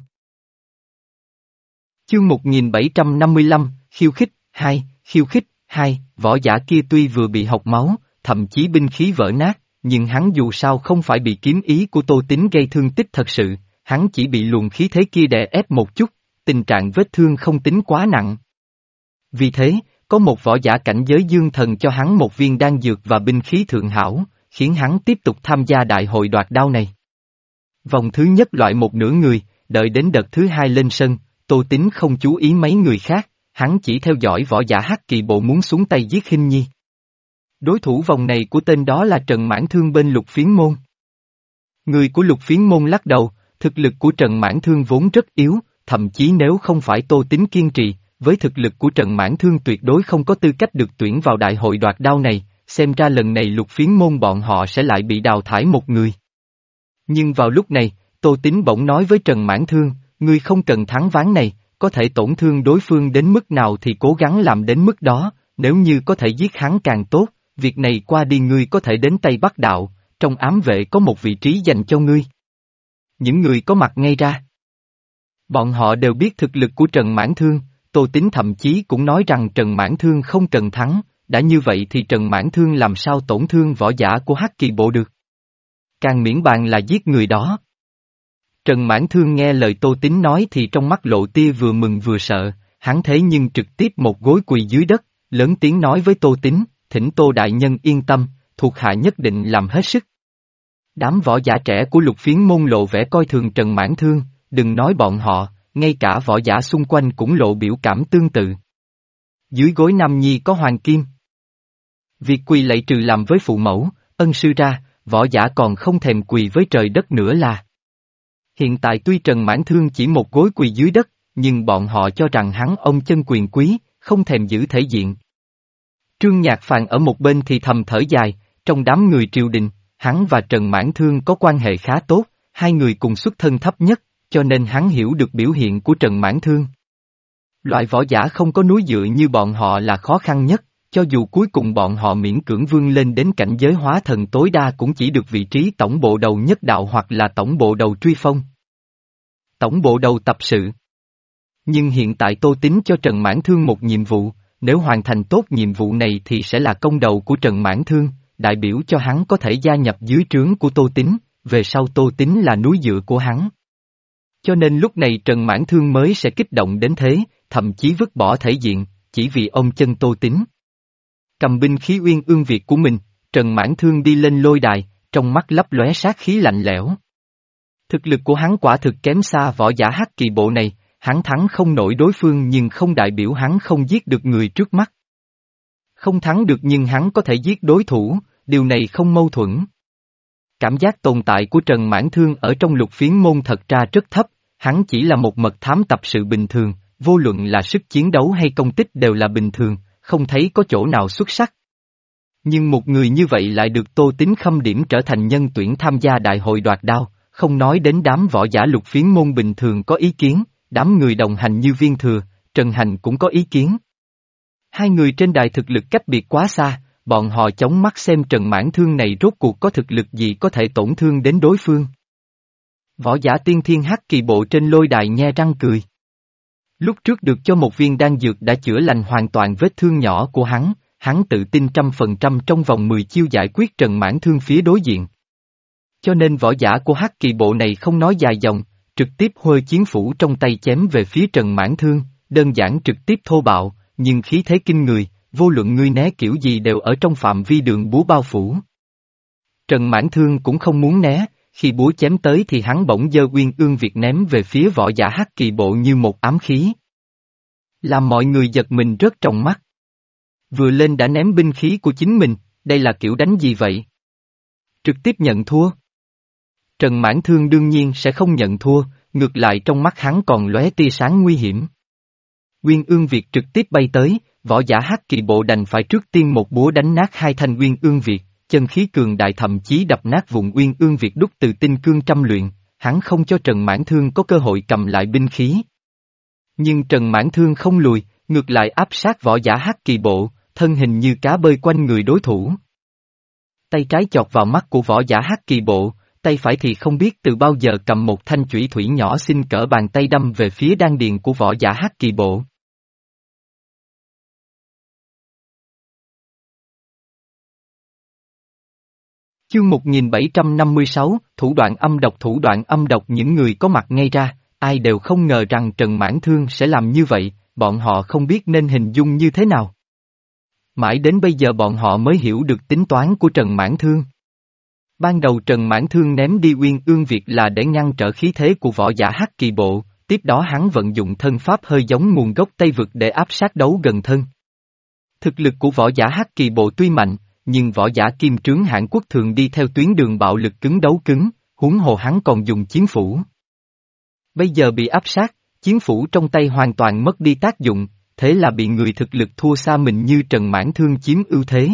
[SPEAKER 1] Chương một nghìn bảy trăm năm mươi lăm, khiêu khích, hai, khiêu khích, hai, võ giả kia tuy vừa bị hộc máu, thậm chí binh khí vỡ nát, nhưng hắn dù sao không phải bị kiếm ý của Tô Tính gây thương tích thật sự, hắn chỉ bị luồng khí thế kia đè ép một chút, tình trạng vết thương không tính quá nặng. Vì thế, có một võ giả cảnh giới dương thần cho hắn một viên đan dược và binh khí thượng hảo, khiến hắn tiếp tục tham gia đại hội đoạt đao này. Vòng thứ nhất loại một nửa người, đợi đến đợt thứ hai lên sân, Tô Tính không chú ý mấy người khác, hắn chỉ theo dõi võ giả Hắc Kỳ Bộ muốn xuống tay giết Hình Nhi. Đối thủ vòng này của tên đó là Trần Mãn Thương bên Lục Phiến Môn. Người của Lục Phiến Môn lắc đầu, thực lực của Trần Mãn Thương vốn rất yếu, thậm chí nếu không phải Tô Tính kiên trì, với thực lực của Trần Mãn Thương tuyệt đối không có tư cách được tuyển vào đại hội đoạt đao này, xem ra lần này Lục Phiến Môn bọn họ sẽ lại bị đào thải một người. Nhưng vào lúc này, Tô Tính bỗng nói với Trần Mãn Thương, ngươi không cần thắng ván này, có thể tổn thương đối phương đến mức nào thì cố gắng làm đến mức đó, nếu như có thể giết hắn càng tốt, việc này qua đi ngươi có thể đến Tây Bắc Đạo, trong ám vệ có một vị trí dành cho ngươi. Những người có mặt ngay ra. Bọn họ đều biết thực lực của Trần Mãn Thương, Tô Tính thậm chí cũng nói rằng Trần Mãn Thương không cần thắng, đã như vậy thì Trần Mãn Thương làm sao tổn thương võ giả của Hắc Kỳ Bộ được. Càng miễn bàn là giết người đó. Trần Mãn Thương nghe lời Tô Tính nói thì trong mắt lộ tia vừa mừng vừa sợ, hắn thế nhưng trực tiếp một gối quỳ dưới đất, lớn tiếng nói với Tô Tính, thỉnh Tô Đại Nhân yên tâm, thuộc hạ nhất định làm hết sức. Đám võ giả trẻ của Lục Phiến Môn lộ vẻ coi thường Trần Mãn Thương, đừng nói bọn họ, ngay cả võ giả xung quanh cũng lộ biểu cảm tương tự. Dưới gối Nam Nhi có hoàng kim. Việc quỳ lạy trừ làm với phụ mẫu, ân sư ra, võ giả còn không thèm quỳ với trời đất nữa là. Hiện tại tuy Trần Mãn Thương chỉ một gối quỳ dưới đất, nhưng bọn họ cho rằng hắn ông chân quyền quý, không thèm giữ thể diện. Trương Nhạc Phàn ở một bên thì thầm thở dài, trong đám người triều đình, hắn và Trần Mãn Thương có quan hệ khá tốt, hai người cùng xuất thân thấp nhất, cho nên hắn hiểu được biểu hiện của Trần Mãn Thương. Loại võ giả không có núi dựa như bọn họ là khó khăn nhất, cho dù cuối cùng bọn họ miễn cưỡng vươn lên đến cảnh giới hóa thần tối đa cũng chỉ được vị trí tổng bộ đầu nhất đạo hoặc là tổng bộ đầu truy phong. Tổng bộ đầu tập sự. Nhưng hiện tại Tô Tính cho Trần Mãn Thương một nhiệm vụ, nếu hoàn thành tốt nhiệm vụ này thì sẽ là công đầu của Trần Mãn Thương, đại biểu cho hắn có thể gia nhập dưới trướng của Tô Tính, về sau Tô Tính là núi dựa của hắn. Cho nên lúc này Trần Mãn Thương mới sẽ kích động đến thế, thậm chí vứt bỏ thể diện, chỉ vì ông chân Tô Tính. Cầm binh khí Uyên Ương Việt của mình, Trần Mãn Thương đi lên lôi đài, trong mắt lấp lóe sát khí lạnh lẽo. Thực lực của hắn quả thực kém xa võ giả Hắc Kỳ Bộ này, hắn thắng không nổi đối phương nhưng không đại biểu hắn không giết được người trước mắt. Không thắng được nhưng hắn có thể giết đối thủ, điều này không mâu thuẫn. Cảm giác tồn tại của Trần Mãn Thương ở trong Lục Phiến Môn thật ra rất thấp, hắn chỉ là một mật thám tập sự bình thường, vô luận là sức chiến đấu hay công tích đều là bình thường, không thấy có chỗ nào xuất sắc. Nhưng một người như vậy lại được Tô Tính khâm điểm trở thành nhân tuyển tham gia đại hội đoạt đao, không nói đến đám võ giả Lục Phiến Môn bình thường có ý kiến, đám người đồng hành như Viên Thừa, Trần Hành cũng có ý kiến. Hai người trên đài thực lực cách biệt quá xa, bọn họ chống mắt xem Trần Mãn Thương này rốt cuộc có thực lực gì có thể tổn thương đến đối phương. Võ giả tiên thiên Hắc Kỳ Bộ trên lôi đài nhe răng cười. Lúc trước được cho một viên đan dược đã chữa lành hoàn toàn vết thương nhỏ của hắn, hắn tự tin trăm phần trăm trong vòng mười chiêu giải quyết Trần Mãn Thương phía đối diện. Cho nên võ giả của Hắc Kỳ Bộ này không nói dài dòng, trực tiếp huê chiến phủ trong tay chém về phía Trần Mãn Thương, đơn giản trực tiếp thô bạo, nhưng khí thế kinh người, vô luận ngươi né kiểu gì đều ở trong phạm vi đường búa bao phủ. Trần Mãn Thương cũng không muốn né, khi búa chém tới thì hắn bỗng giơ Uyên Ương Việt ném về phía Võ Giả Hắc Kỳ Bộ như một ám khí. Làm mọi người giật mình rớt trong mắt. Vừa lên đã ném binh khí của chính mình, đây là kiểu đánh gì vậy? Trực tiếp nhận thua. Trần Mãn Thương đương nhiên sẽ không nhận thua, ngược lại trong mắt hắn còn lóe tia sáng nguy hiểm. Uyên Ương Việt trực tiếp bay tới, Võ Giả Hắc Kỳ Bộ đành phải trước tiên một búa đánh nát hai thanh Uyên Ương Việt, chân khí cường đại thậm chí đập nát vùng Uyên Ương Việt đúc từ tinh cương trăm luyện, hắn không cho Trần Mãn Thương có cơ hội cầm lại binh khí. Nhưng Trần Mãn Thương không lùi, ngược lại áp sát Võ Giả Hắc Kỳ Bộ, thân hình như cá bơi quanh người đối thủ. Tay trái chọt vào mắt của Võ Giả Hắc Kỳ Bộ, tay phải thì không biết từ bao giờ cầm một thanh chủy thủy nhỏ xinh cỡ bàn tay đâm về phía đan điền của Võ Giả Hắc Kỳ Bộ. Chương một nghìn bảy trăm năm mươi sáu, thủ đoạn âm độc thủ đoạn âm độc những người có mặt ngay ra, ai đều không ngờ rằng Trần Mãn Thương sẽ làm như vậy, bọn họ không biết nên hình dung như thế nào. Mãi đến bây giờ bọn họ mới hiểu được tính toán của Trần Mãn Thương. Ban đầu Trần Mãn Thương ném đi Uyên Ương Việt là để ngăn trở khí thế của Võ Giả Hắc Kỳ Bộ, tiếp đó hắn vận dụng thân pháp hơi giống nguồn gốc Tây Vực để áp sát đấu gần thân. Thực lực của Võ Giả Hắc Kỳ Bộ tuy mạnh, nhưng Võ Giả Kim Trướng Hãn Quốc thường đi theo tuyến đường bạo lực cứng đấu cứng, huống hồ hắn còn dùng chiến phủ. Bây giờ bị áp sát, chiến phủ trong tay hoàn toàn mất đi tác dụng, thế là bị người thực lực thua xa mình như Trần Mãn Thương chiếm ưu thế.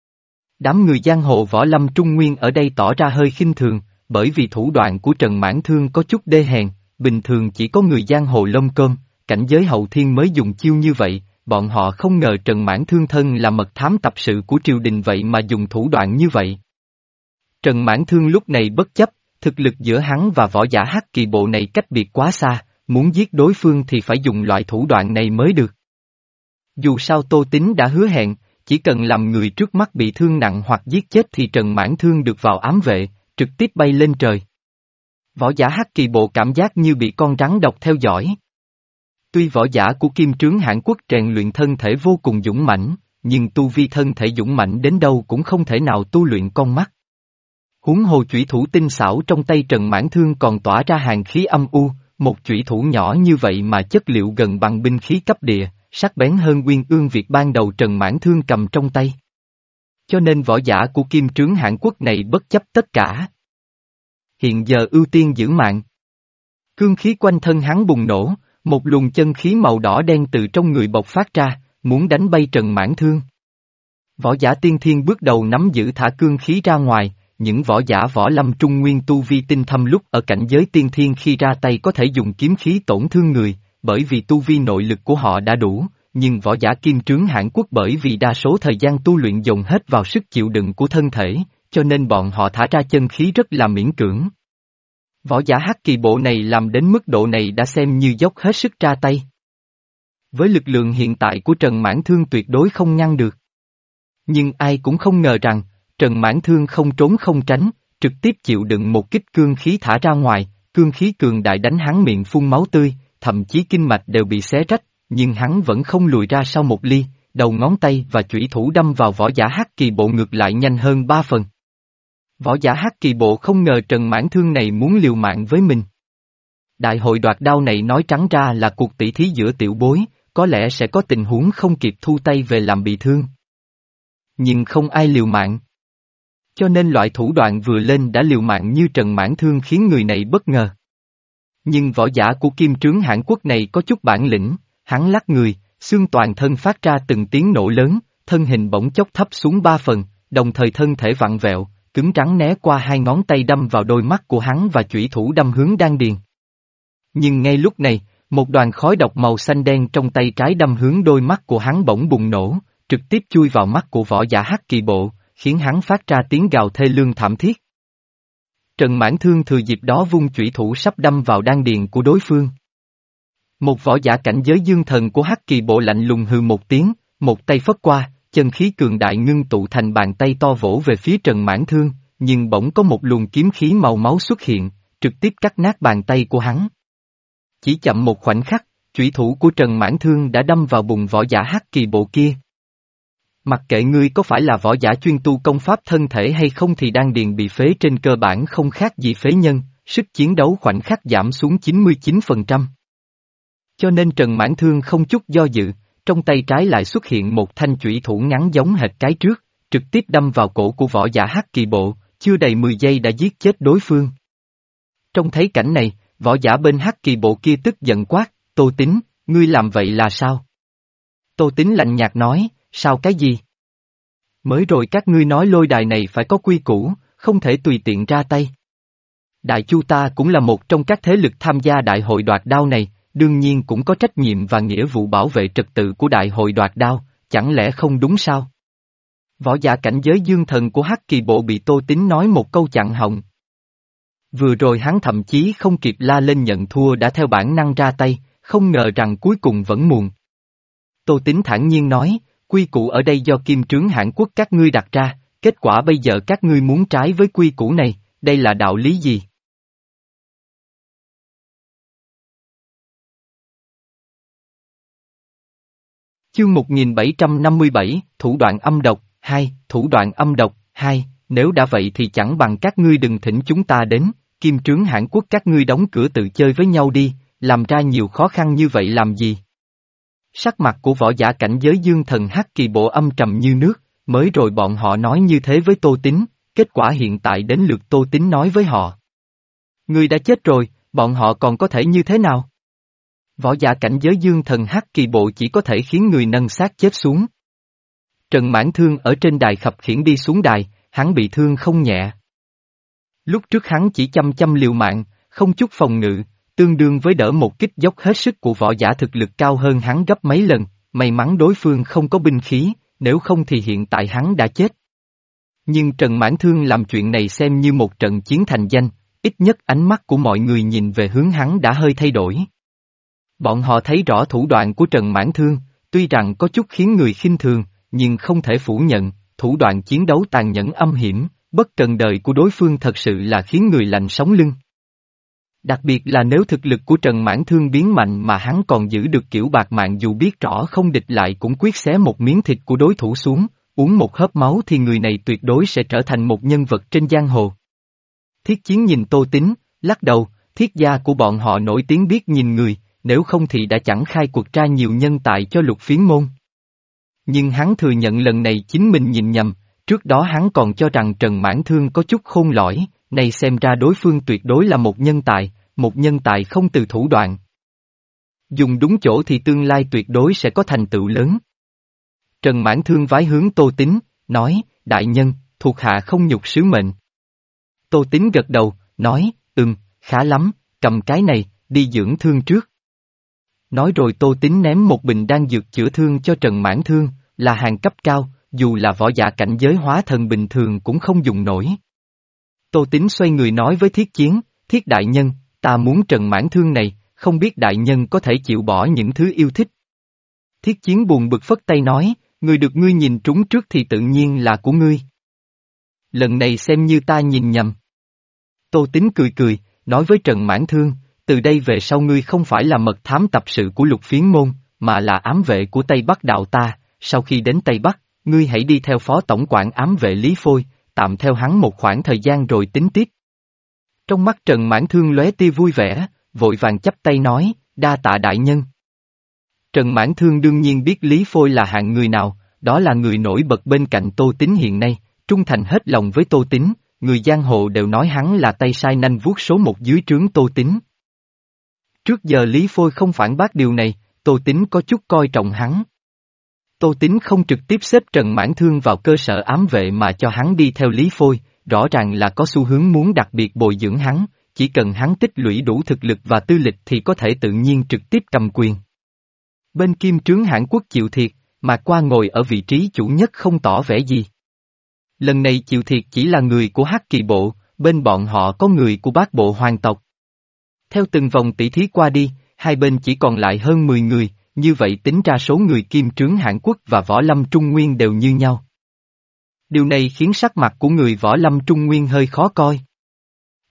[SPEAKER 1] Đám người giang hồ võ lâm Trung Nguyên ở đây tỏ ra hơi khinh thường, bởi vì thủ đoạn của Trần Mãn Thương có chút đê hèn, bình thường chỉ có người giang hồ lông cơm, cảnh giới hậu thiên mới dùng chiêu như vậy, bọn họ không ngờ Trần Mãn Thương thân là mật thám tập sự của triều đình vậy mà dùng thủ đoạn như vậy. Trần Mãn Thương lúc này bất chấp, thực lực giữa hắn và Võ Giả Hắc Kỳ Bộ này cách biệt quá xa, muốn giết đối phương thì phải dùng loại thủ đoạn này mới được. Dù sao Tô Tín đã hứa hẹn, chỉ cần làm người trước mắt bị thương nặng hoặc giết chết thì Trần Mãn Thương được vào ám vệ, trực tiếp bay lên trời. Võ Giả Hắc Kỳ Bộ cảm giác như bị con rắn độc theo dõi. Tuy võ giả của Kim Trướng Hãn Quốc rèn luyện thân thể vô cùng dũng mãnh, nhưng tu vi thân thể dũng mãnh đến đâu cũng không thể nào tu luyện con mắt. Huống hồ chủy thủ tinh xảo trong tay Trần Mãn Thương còn tỏa ra hàn khí âm u, một chủy thủ nhỏ như vậy mà chất liệu gần bằng binh khí cấp địa, sắc bén hơn Uyên Ương Việt ban đầu Trần Mãn Thương cầm trong tay. Cho nên võ giả của Kim Trướng Hãn Quốc này bất chấp tất cả. Hiện giờ ưu tiên giữ mạng. Cương khí quanh thân hắn bùng nổ, một luồng chân khí màu đỏ đen từ trong người bộc phát ra, muốn đánh bay Trần Mãn Thương. Võ giả tiên thiên bước đầu nắm giữ thả cương khí ra ngoài, những võ giả võ lâm Trung Nguyên tu vi tinh thâm lúc ở cảnh giới tiên thiên khi ra tay có thể dùng kiếm khí tổn thương người, bởi vì tu vi nội lực của họ đã đủ, nhưng võ giả Kim Trướng Hãn Quốc bởi vì đa số thời gian tu luyện dồn hết vào sức chịu đựng của thân thể, cho nên bọn họ thả ra chân khí rất là miễn cưỡng. Võ giả Hắc Kỳ Bộ này làm đến mức độ này đã xem như dốc hết sức ra tay. Với lực lượng hiện tại của Trần Mãn Thương tuyệt đối không ngăn được. Nhưng ai cũng không ngờ rằng, Trần Mãn Thương không trốn không tránh, trực tiếp chịu đựng một kích cương khí thả ra ngoài, cương khí cường đại đánh hắn miệng phun máu tươi, thậm chí kinh mạch đều bị xé rách, nhưng hắn vẫn không lùi ra sau một ly, đầu ngón tay và chủy thủ đâm vào võ giả Hắc Kỳ Bộ ngược lại nhanh hơn ba phần. Võ giả Hắc Kỳ Bộ không ngờ Trần Mãn Thương này muốn liều mạng với mình. Đại hội đoạt đao này nói trắng ra là cuộc tỷ thí giữa tiểu bối, có lẽ sẽ có tình huống không kịp thu tay về làm bị thương. Nhưng không ai liều mạng. Cho nên loại thủ đoạn vừa lên đã liều mạng như Trần Mãn Thương khiến người này bất ngờ. Nhưng võ giả của Kim Trướng Hãn Quốc này có chút bản lĩnh, hắn lắc người, xương toàn thân phát ra từng tiếng nổ lớn, thân hình bỗng chốc thấp xuống ba phần, đồng thời thân thể vặn vẹo, cứng rắn né qua hai ngón tay đâm vào đôi mắt của hắn và chủy thủ đâm hướng đan điền. Nhưng ngay lúc này, một đoàn khói độc màu xanh đen trong tay trái đâm hướng đôi mắt của hắn bỗng bùng nổ, trực tiếp chui vào mắt của võ giả Hắc Kỳ Bộ, khiến hắn phát ra tiếng gào thê lương thảm thiết. Trần Mãn Thương thừa dịp đó vung chủy thủ sắp đâm vào đan điền của đối phương. Một võ giả cảnh giới dương thần của Hắc Kỳ Bộ lạnh lùng hừ một tiếng, một tay phất qua, chân khí cường đại ngưng tụ thành bàn tay to vỗ về phía Trần Mãn Thương, nhưng bỗng có một luồng kiếm khí màu máu xuất hiện, trực tiếp cắt nát bàn tay của hắn. Chỉ chậm một khoảnh khắc, chủy thủ của Trần Mãn Thương đã đâm vào bụng võ giả hắc kỳ bộ kia. Mặc kệ ngươi có phải là võ giả chuyên tu công pháp thân thể hay không thì đan điền bị phế trên cơ bản không khác gì phế nhân, sức chiến đấu khoảnh khắc giảm xuống chín mươi chín phần trăm. Cho nên Trần Mãn Thương không chút do dự, trong tay trái lại xuất hiện một thanh chủy thủ ngắn giống hệt cái trước, trực tiếp đâm vào cổ của võ giả hắc kỳ bộ, chưa đầy mười giây đã giết chết đối phương. Trông thấy cảnh này, võ giả bên hắc kỳ bộ kia tức giận quát, Tô Tín, ngươi làm vậy là sao? Tô Tín lạnh nhạt nói, sao cái gì? Mới rồi các ngươi nói lôi đài này phải có quy củ, không thể tùy tiện ra tay. Đại Chu ta cũng là một trong các thế lực tham gia đại hội đoạt đao này, đương nhiên cũng có trách nhiệm và nghĩa vụ bảo vệ trật tự của đại hội đoạt đao, chẳng lẽ không đúng sao? Võ giả cảnh giới dương thần của hắc kỳ bộ bị Tô Tín nói một câu chặn họng. Vừa rồi hắn thậm chí không kịp la lên nhận thua đã theo bản năng ra tay, không ngờ rằng cuối cùng vẫn muộn. Tô Tín thản nhiên nói, quy củ ở đây do Kim Trướng Hãn Quốc các ngươi đặt ra, kết quả bây giờ các ngươi muốn trái với quy củ này, đây là đạo lý gì? Chương một nghìn bảy trăm năm mươi bảy, Thủ đoạn âm độc, hai, Thủ đoạn âm độc, hai, nếu đã vậy thì chẳng bằng các ngươi đừng thỉnh chúng ta đến, Kim Trướng Hãn Quốc các ngươi đóng cửa tự chơi với nhau đi, làm ra nhiều khó khăn như vậy làm gì? Sắc mặt của võ giả cảnh giới dương thần hắc kỳ bộ âm trầm như nước, mới rồi bọn họ nói như thế với Tô Tín, kết quả hiện tại đến lượt Tô Tín nói với họ. Ngươi đã chết rồi, bọn họ còn có thể như thế nào? Võ giả cảnh giới dương thần hắc kỳ bộ chỉ có thể khiến người nâng xác chết xuống. Trần Mãn Thương ở trên đài khập khiễng đi xuống đài, hắn bị thương không nhẹ. Lúc trước hắn chỉ chăm chăm liều mạng, không chút phòng ngự, tương đương với đỡ một kích dốc hết sức của võ giả thực lực cao hơn hắn gấp mấy lần, may mắn đối phương không có binh khí, nếu không thì hiện tại hắn đã chết. Nhưng Trần Mãn Thương làm chuyện này xem như một trận chiến thành danh, ít nhất ánh mắt của mọi người nhìn về hướng hắn đã hơi thay đổi. Bọn họ thấy rõ thủ đoạn của Trần Mãn Thương, tuy rằng có chút khiến người khinh thường, nhưng không thể phủ nhận, thủ đoạn chiến đấu tàn nhẫn âm hiểm, bất cần đời của đối phương thật sự là khiến người lạnh sống lưng. Đặc biệt là nếu thực lực của Trần Mãn Thương biến mạnh mà hắn còn giữ được kiểu bạc mạng dù biết rõ không địch lại cũng quyết xé một miếng thịt của đối thủ xuống, uống một hớp máu thì người này tuyệt đối sẽ trở thành một nhân vật trên giang hồ. Thiết Chiến nhìn Tô Tín, lắc đầu, thiết gia của bọn họ nổi tiếng biết nhìn người, nếu không thì đã chẳng khai cuộc tra nhiều nhân tài cho Lục Phiến môn. Nhưng hắn thừa nhận lần này chính mình nhìn nhầm, trước đó hắn còn cho rằng Trần Mãn Thương có chút khôn lỏi, này xem ra đối phương tuyệt đối là một nhân tài, một nhân tài không từ thủ đoạn. Dùng đúng chỗ thì tương lai tuyệt đối sẽ có thành tựu lớn. Trần Mãn Thương vái hướng Tô Tín, nói, đại nhân, thuộc hạ không nhục sứ mệnh. Tô Tín gật đầu, nói, ừm, khá lắm, cầm cái này, đi dưỡng thương trước. Nói rồi Tô Tín ném một bình đan dược chữa thương cho Trần Mãn Thương, là hàng cấp cao, dù là võ giả cảnh giới hóa thần bình thường cũng không dùng nổi. Tô Tín xoay người nói với Thiết Chiến, Thiết đại nhân, ta muốn Trần Mãn Thương này, không biết đại nhân có thể chịu bỏ những thứ yêu thích. Thiết Chiến buồn bực phất tay nói, người được ngươi nhìn trúng trước thì tự nhiên là của ngươi. Lần này xem như ta nhìn nhầm. Tô Tín cười cười, nói với Trần Mãn Thương, từ đây về sau ngươi không phải là mật thám tập sự của Lục Phiến môn, mà là ám vệ của Tây Bắc đạo ta, sau khi đến Tây Bắc, ngươi hãy đi theo phó tổng quản ám vệ Lý Phôi, tạm theo hắn một khoảng thời gian rồi tính tiếp. Trong mắt Trần Mãn Thương lóe tia vui vẻ, vội vàng chắp tay nói, đa tạ đại nhân. Trần Mãn Thương đương nhiên biết Lý Phôi là hạng người nào, đó là người nổi bật bên cạnh Tô Tín hiện nay, trung thành hết lòng với Tô Tín, người giang hồ đều nói hắn là tay sai nanh vuốt số một dưới trướng Tô Tín. Trước giờ Lý Phôi không phản bác điều này, Tô Tín có chút coi trọng hắn. Tô Tín không trực tiếp xếp Trần Mãn Thương vào cơ sở ám vệ mà cho hắn đi theo Lý Phôi, rõ ràng là có xu hướng muốn đặc biệt bồi dưỡng hắn, chỉ cần hắn tích lũy đủ thực lực và tư lịch thì có thể tự nhiên trực tiếp cầm quyền. Bên Kim Trướng Hãn Quốc chịu thiệt, mà qua ngồi ở vị trí chủ nhất không tỏ vẻ gì. Lần này chịu thiệt chỉ là người của Hắc Kỳ bộ, bên bọn họ có người của Bát bộ hoàng tộc. Theo từng vòng tỷ thí qua đi, hai bên chỉ còn lại hơn mười người, như vậy tính ra số người Kim Trướng Hãn Quốc và Võ Lâm Trung Nguyên đều như nhau. Điều này khiến sắc mặt của người Võ Lâm Trung Nguyên hơi khó coi.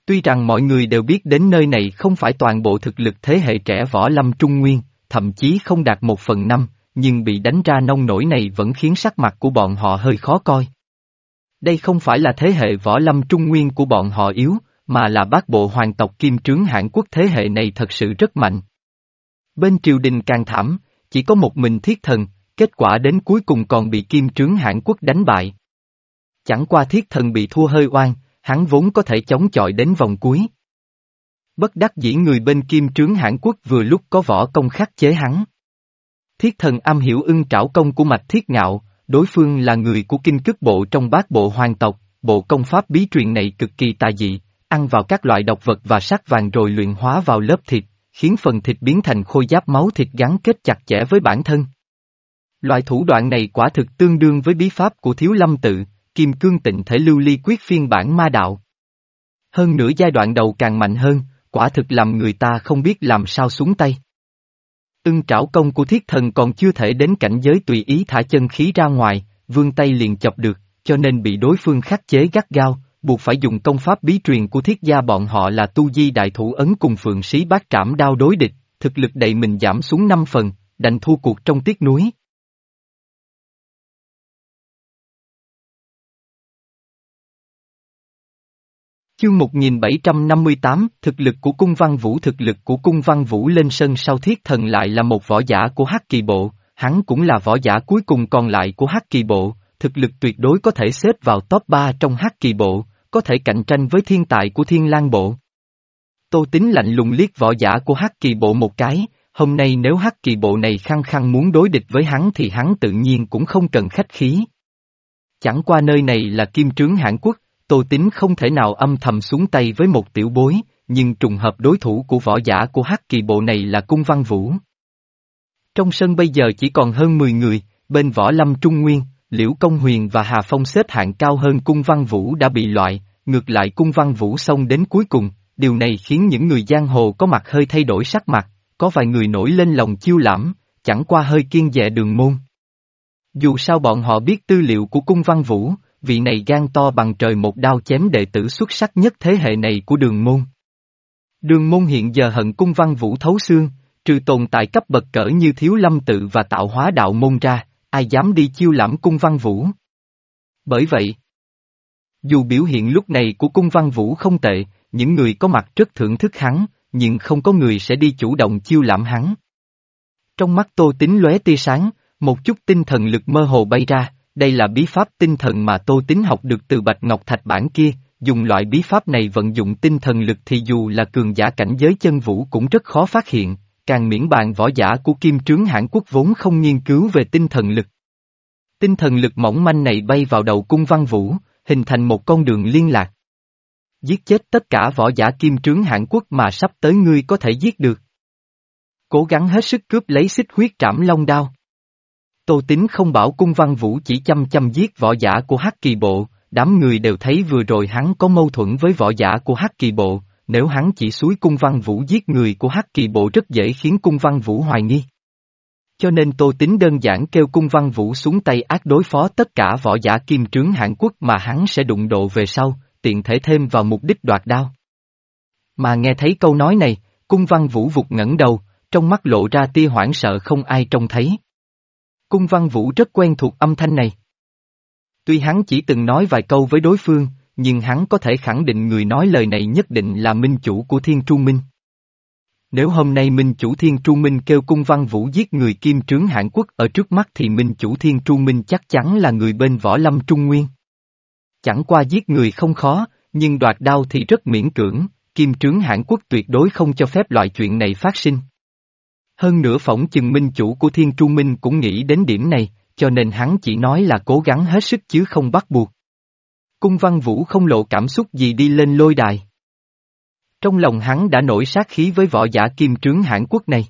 [SPEAKER 1] Tuy rằng mọi người đều biết đến nơi này không phải toàn bộ thực lực thế hệ trẻ võ lâm Trung Nguyên, thậm chí không đạt một phần năm, nhưng bị đánh ra nông nổi này vẫn khiến sắc mặt của bọn họ hơi khó coi. Đây không phải là thế hệ võ lâm Trung Nguyên của bọn họ yếu, mà là bát bộ hoàng tộc Kim Trướng Hãn Quốc thế hệ này thật sự rất mạnh. Bên triều đình càng thảm, chỉ có một mình Thiết Thần, kết quả đến cuối cùng còn bị Kim Trướng Hãn Quốc đánh bại. Chẳng qua Thiết Thần bị thua hơi oan, hắn vốn có thể chống chọi đến vòng cuối. Bất đắc dĩ người bên Kim Trướng Hãn Quốc vừa lúc có võ công khắc chế hắn. Thiết Thần am hiểu ưng trảo công của Mạch Thiết Ngạo, đối phương là người của kinh cức bộ trong bát bộ hoàng tộc, bộ công pháp bí truyền này cực kỳ tà dị, ăn vào các loại độc vật và sắt vàng rồi luyện hóa vào lớp thịt, khiến phần thịt biến thành khôi giáp máu thịt gắn kết chặt chẽ với bản thân. Loại thủ đoạn này quả thực tương đương với bí pháp của Thiếu Lâm Tự, Kim Cương Tịnh Thể Lưu Ly Quyết phiên bản ma đạo. Hơn nữa giai đoạn đầu càng mạnh hơn, quả thực làm người ta không biết làm sao xuống tay. Ưng trảo công của Thiết Thần còn chưa thể đến cảnh giới tùy ý thả chân khí ra ngoài, vươn tay liền chọc được, cho nên bị đối phương khắc chế gắt gao, buộc phải dùng công pháp bí truyền của Thiết gia bọn họ là Tu Di Đại Thủ Ấn cùng Phượng Sĩ Bát Trảm Đao đối địch, thực lực đầy mình giảm xuống năm phần, đành thua cuộc trong tiếc nuối. Chương một nghìn bảy trăm năm mươi tám, thực lực của Cung Văn Vũ. Thực lực của Cung Văn Vũ lên sân sau Thiết Thần lại là một võ giả của Hắc Kỳ Bộ, hắn cũng là võ giả cuối cùng còn lại của Hắc Kỳ Bộ, thực lực tuyệt đối có thể xếp vào top ba trong Hắc Kỳ Bộ, có thể cạnh tranh với thiên tài của Thiên Lang Bộ. Tô Tín lạnh lùng liếc võ giả của Hắc Kỳ Bộ một cái, hôm nay nếu Hắc Kỳ Bộ này khăng khăng muốn đối địch với hắn thì hắn tự nhiên cũng không cần khách khí. Chẳng qua nơi này là Kim Trướng Hãn Quốc, Tô Tín không thể nào âm thầm xuống tay với một tiểu bối, nhưng trùng hợp đối thủ của võ giả của Hắc Kỳ Bộ này là Cung Văn Vũ. Trong sân bây giờ chỉ còn hơn mười người, bên võ lâm Trung Nguyên, Liễu Công Huyền và Hà Phong xếp hạng cao hơn Cung Văn Vũ đã bị loại, ngược lại Cung Văn Vũ xông đến cuối cùng, điều này khiến những người giang hồ có mặt hơi thay đổi sắc mặt, có vài người nổi lên lòng chiêu lãm, chẳng qua hơi kiêng dè Đường Môn. Dù sao bọn họ biết tư liệu của Cung Văn Vũ, vị này gan to bằng trời một đao chém đệ tử xuất sắc nhất thế hệ này của Đường Môn. Đường Môn hiện giờ hận Cung Văn Vũ thấu xương, trừ tồn tại cấp bậc cỡ như Thiếu Lâm Tự và Tạo Hóa Đạo Môn ra, ai dám đi chiêu lãm Cung Văn Vũ. Bởi vậy, dù biểu hiện lúc này của Cung Văn Vũ không tệ, những người có mặt rất thưởng thức hắn, nhưng không có người sẽ đi chủ động chiêu lãm hắn. Trong mắt Tô Tín lóe tia sáng, một chút tinh thần lực mơ hồ bay ra, đây là bí pháp tinh thần mà Tô Tín học được từ Bạch Ngọc Thạch bản kia, dùng loại bí pháp này vận dụng tinh thần lực thì dù là cường giả cảnh giới chân vũ cũng rất khó phát hiện, càng miễn bàn võ giả của Kim Trướng Hãn Quốc vốn không nghiên cứu về tinh thần lực. Tinh thần lực mỏng manh này bay vào đầu Cung Văn Vũ, hình thành một con đường liên lạc. Giết chết tất cả võ giả Kim Trướng Hãn Quốc mà sắp tới ngươi có thể giết được. Cố gắng hết sức cướp lấy Xích Huyết Trảm Long đao. Tô Tín không bảo Cung Văn Vũ chỉ chăm chăm giết võ giả của Hắc Kỳ Bộ, đám người đều thấy vừa rồi hắn có mâu thuẫn với võ giả của Hắc Kỳ Bộ, nếu hắn chỉ xúi Cung Văn Vũ giết người của Hắc Kỳ Bộ rất dễ khiến Cung Văn Vũ hoài nghi. Cho nên Tô Tín đơn giản kêu Cung Văn Vũ xuống tay ác đối phó tất cả võ giả Kim Trướng Hãn Quốc mà hắn sẽ đụng độ về sau, tiện thể thêm vào mục đích đoạt đao. Mà nghe thấy câu nói này, Cung Văn Vũ vụt ngẩng đầu, trong mắt lộ ra tia hoảng sợ không ai trông thấy. Cung Văn Vũ rất quen thuộc âm thanh này. Tuy hắn chỉ từng nói vài câu với đối phương, nhưng hắn có thể khẳng định người nói lời này nhất định là minh chủ của Thiên Tru Minh. Nếu hôm nay minh chủ Thiên Tru Minh kêu Cung Văn Vũ giết người Kim Trướng Hãn Quốc ở trước mắt thì minh chủ Thiên Tru Minh chắc chắn là người bên võ lâm Trung Nguyên. Chẳng qua giết người không khó, nhưng đoạt đao thì rất miễn cưỡng, Kim Trướng Hãn Quốc tuyệt đối không cho phép loại chuyện này phát sinh. Hơn nữa phỏng chừng minh chủ của Thiên Tru Minh cũng nghĩ đến điểm này, cho nên hắn chỉ nói là cố gắng hết sức chứ không bắt buộc. Cung Văn Vũ không lộ cảm xúc gì đi lên lôi đài. Trong lòng hắn đã nổi sát khí với võ giả Kim Trướng Hãn Quốc này.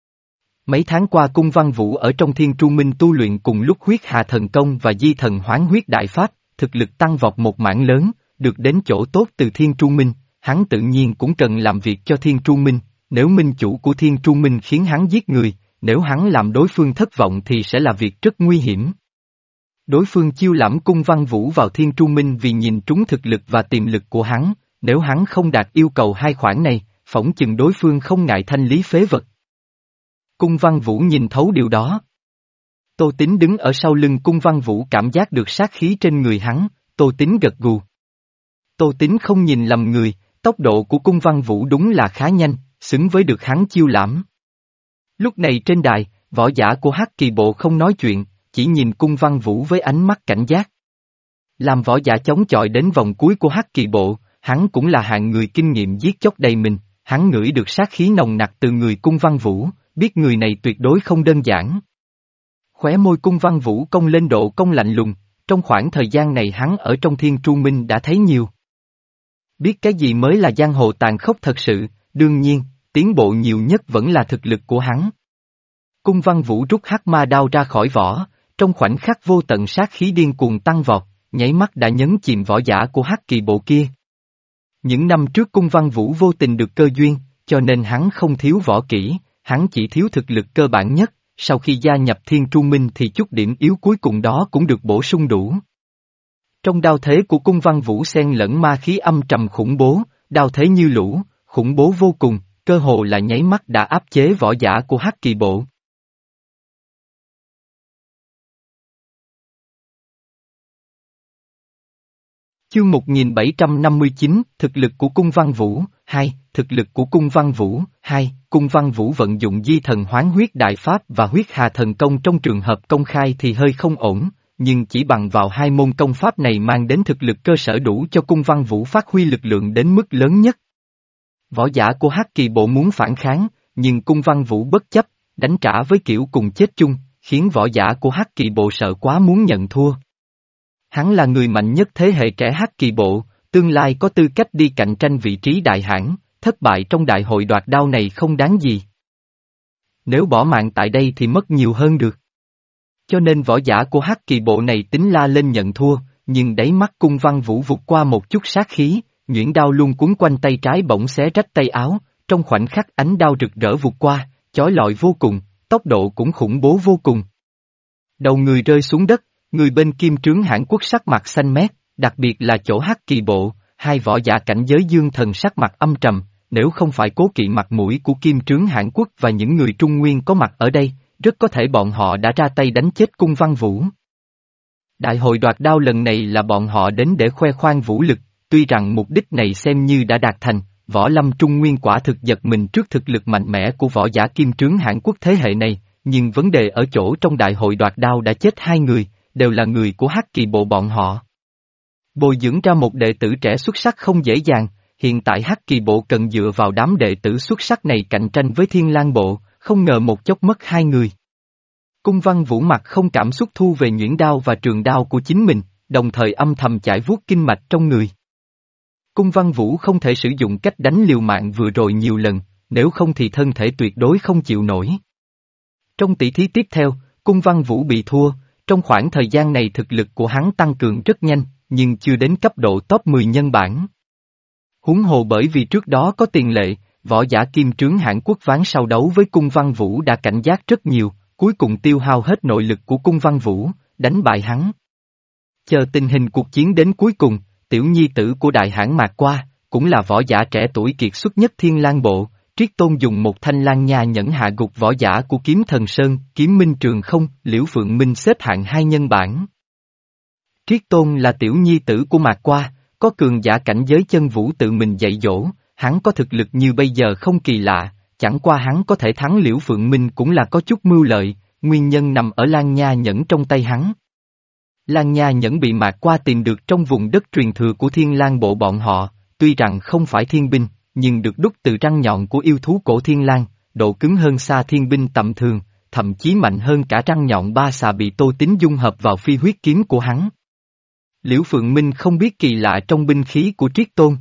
[SPEAKER 1] Mấy tháng qua Cung Văn Vũ ở trong Thiên Tru Minh tu luyện cùng lúc huyết hà thần công và di thần hoán huyết đại pháp, thực lực tăng vọt một mảng lớn, được đến chỗ tốt từ Thiên Tru Minh, hắn tự nhiên cũng cần làm việc cho Thiên Tru Minh, nếu minh chủ của Thiên Tru Minh khiến hắn giết người, nếu hắn làm đối phương thất vọng thì sẽ là việc rất nguy hiểm. Đối phương chiêu lãm Cung Văn Vũ vào Thiên Tru Minh vì nhìn trúng thực lực và tiềm lực của hắn, nếu hắn không đạt yêu cầu hai khoản này, phỏng chừng đối phương không ngại thanh lý phế vật. Cung Văn Vũ nhìn thấu điều đó. Tô Tín đứng ở sau lưng Cung Văn Vũ cảm giác được sát khí trên người hắn, Tô Tín gật gù. Tô Tín không nhìn lầm người, tốc độ của Cung Văn Vũ đúng là khá nhanh, xứng với được hắn chiêu lãm. Lúc này trên đài, võ giả của Hắc Kỳ Bộ không nói chuyện, chỉ nhìn Cung Văn Vũ với ánh mắt cảnh giác. Làm võ giả chống chọi đến vòng cuối của Hắc Kỳ Bộ, hắn cũng là hạng người kinh nghiệm giết chóc đầy mình, hắn ngửi được sát khí nồng nặc từ người Cung Văn Vũ, biết người này tuyệt đối không đơn giản. Khóe môi Cung Văn Vũ cong lên độ cong lạnh lùng, trong khoảng thời gian này hắn ở trong Thiên Tru Minh đã thấy nhiều. Biết cái gì mới là giang hồ tàn khốc thật sự, đương nhiên, tiến bộ nhiều nhất vẫn là thực lực của hắn. Cung Văn Vũ rút hắc ma đao ra khỏi vỏ, trong khoảnh khắc vô tận sát khí điên cuồng tăng vọt, nháy mắt đã nhấn chìm võ giả của Hắc Kỳ Bộ kia. Những năm trước Cung Văn Vũ vô tình được cơ duyên, cho nên hắn không thiếu võ kỹ, hắn chỉ thiếu thực lực cơ bản nhất, sau khi gia nhập Thiên Tru Minh thì chút điểm yếu cuối cùng đó cũng được bổ sung đủ. Trong đao thế của Cung Văn Vũ xen lẫn ma khí âm trầm khủng bố, đao thế như lũ, khủng bố vô cùng, cơ hồ là nháy mắt đã áp chế võ giả của Hắc Kỳ Bộ. Chương một nghìn bảy trăm năm mươi chín, thực lực của Cung Văn Vũ, hai, thực lực của Cung Văn Vũ, hai, Cung Văn Vũ vận dụng di thần hoán huyết đại pháp và huyết hà thần công trong trường hợp công khai thì hơi không ổn, nhưng chỉ bằng vào hai môn công pháp này mang đến thực lực cơ sở đủ cho Cung Văn Vũ phát huy lực lượng đến mức lớn nhất. Võ giả của Hắc Kỳ Bộ muốn phản kháng, nhưng Cung Văn Vũ bất chấp, đánh trả với kiểu cùng chết chung, khiến võ giả của Hắc Kỳ Bộ sợ quá muốn nhận thua. Hắn là người mạnh nhất thế hệ trẻ Hắc Kỳ Bộ, tương lai có tư cách đi cạnh tranh vị trí đại hãn, thất bại trong đại hội đoạt đao này không đáng gì. Nếu bỏ mạng tại đây thì mất nhiều hơn được. Cho nên võ giả của Hắc Kỳ Bộ này tính la lên nhận thua, nhưng đáy mắt Cung Văn Vũ vụt qua một chút sát khí, nhuyễn đao luôn cuốn quanh tay trái bỗng xé rách tay áo, trong khoảnh khắc ánh đao rực rỡ vụt qua, chói lọi vô cùng, tốc độ cũng khủng bố vô cùng. Đầu người rơi xuống đất, người bên Kim Trướng Hãn Quốc sắc mặt xanh mét, đặc biệt là chỗ Hắc Kỳ Bộ, hai võ giả cảnh giới dương thần sắc mặt âm trầm, nếu không phải cố kỵ mặt mũi của Kim Trướng Hãn Quốc và những người Trung Nguyên có mặt ở đây, rất có thể bọn họ đã ra tay đánh chết Cung Văn Vũ. Đại hội đoạt đao lần này là bọn họ đến để khoe khoang vũ lực, tuy rằng mục đích này xem như đã đạt thành, võ lâm Trung Nguyên quả thực giật mình trước thực lực mạnh mẽ của võ giả Kim Trướng Hãn Quốc thế hệ này, nhưng vấn đề ở chỗ trong đại hội đoạt đao đã chết hai người, đều là người của Hắc Kỳ Bộ bọn họ. Bồi dưỡng ra một đệ tử trẻ xuất sắc không dễ dàng, hiện tại Hắc Kỳ Bộ cần dựa vào đám đệ tử xuất sắc này cạnh tranh với Thiên Lang Bộ, không ngờ một chốc mất hai người. Cung Văn Vũ mặt không cảm xúc thu về nhuyễn đao và trường đao của chính mình, đồng thời âm thầm chải vuốt kinh mạch trong người. Cung Văn Vũ không thể sử dụng cách đánh liều mạng vừa rồi nhiều lần, nếu không thì thân thể tuyệt đối không chịu nổi. Trong tỷ thí tiếp theo, Cung Văn Vũ bị thua, trong khoảng thời gian này thực lực của hắn tăng cường rất nhanh, nhưng chưa đến cấp độ top mười nhân bảng. Huống hồ bởi vì trước đó có tiền lệ, võ giả Kim Trướng Hãn Quốc ván sau đấu với Cung Văn Vũ đã cảnh giác rất nhiều, cuối cùng tiêu hao hết nội lực của Cung Văn Vũ, đánh bại hắn. Chờ tình hình cuộc chiến đến cuối cùng, tiểu nhi tử của đại hãn Mạc Qua, cũng là võ giả trẻ tuổi kiệt xuất nhất Thiên Lang Bộ, Triết Tôn dùng một thanh lang nha nhẫn hạ gục võ giả của Kiếm Thần Sơn, Kiếm Minh Trường Không, Liễu Phượng Minh xếp hạng hai nhân bản. Triết Tôn là tiểu nhi tử của Mạc Qua, có cường giả cảnh giới chân vũ tự mình dạy dỗ, hắn có thực lực như bây giờ không kỳ lạ, chẳng qua hắn có thể thắng Liễu Phượng Minh cũng là có chút mưu lợi, nguyên nhân nằm ở lang nha nhẫn trong tay hắn. Lang nha nhẫn bị Mạc Qua tìm được trong vùng đất truyền thừa của Thiên Lang Bộ bọn họ, tuy rằng không phải thiên binh, nhưng được đúc từ răng nhọn của yêu thú cổ thiên lang, độ cứng hơn xa thiên binh tầm thường, thậm chí mạnh hơn cả răng nhọn ba xà bị Tô Tín dung hợp vào phi huyết kiếm của hắn. Liễu Phượng Minh không biết kỳ lạ trong binh khí của Triết Tôn.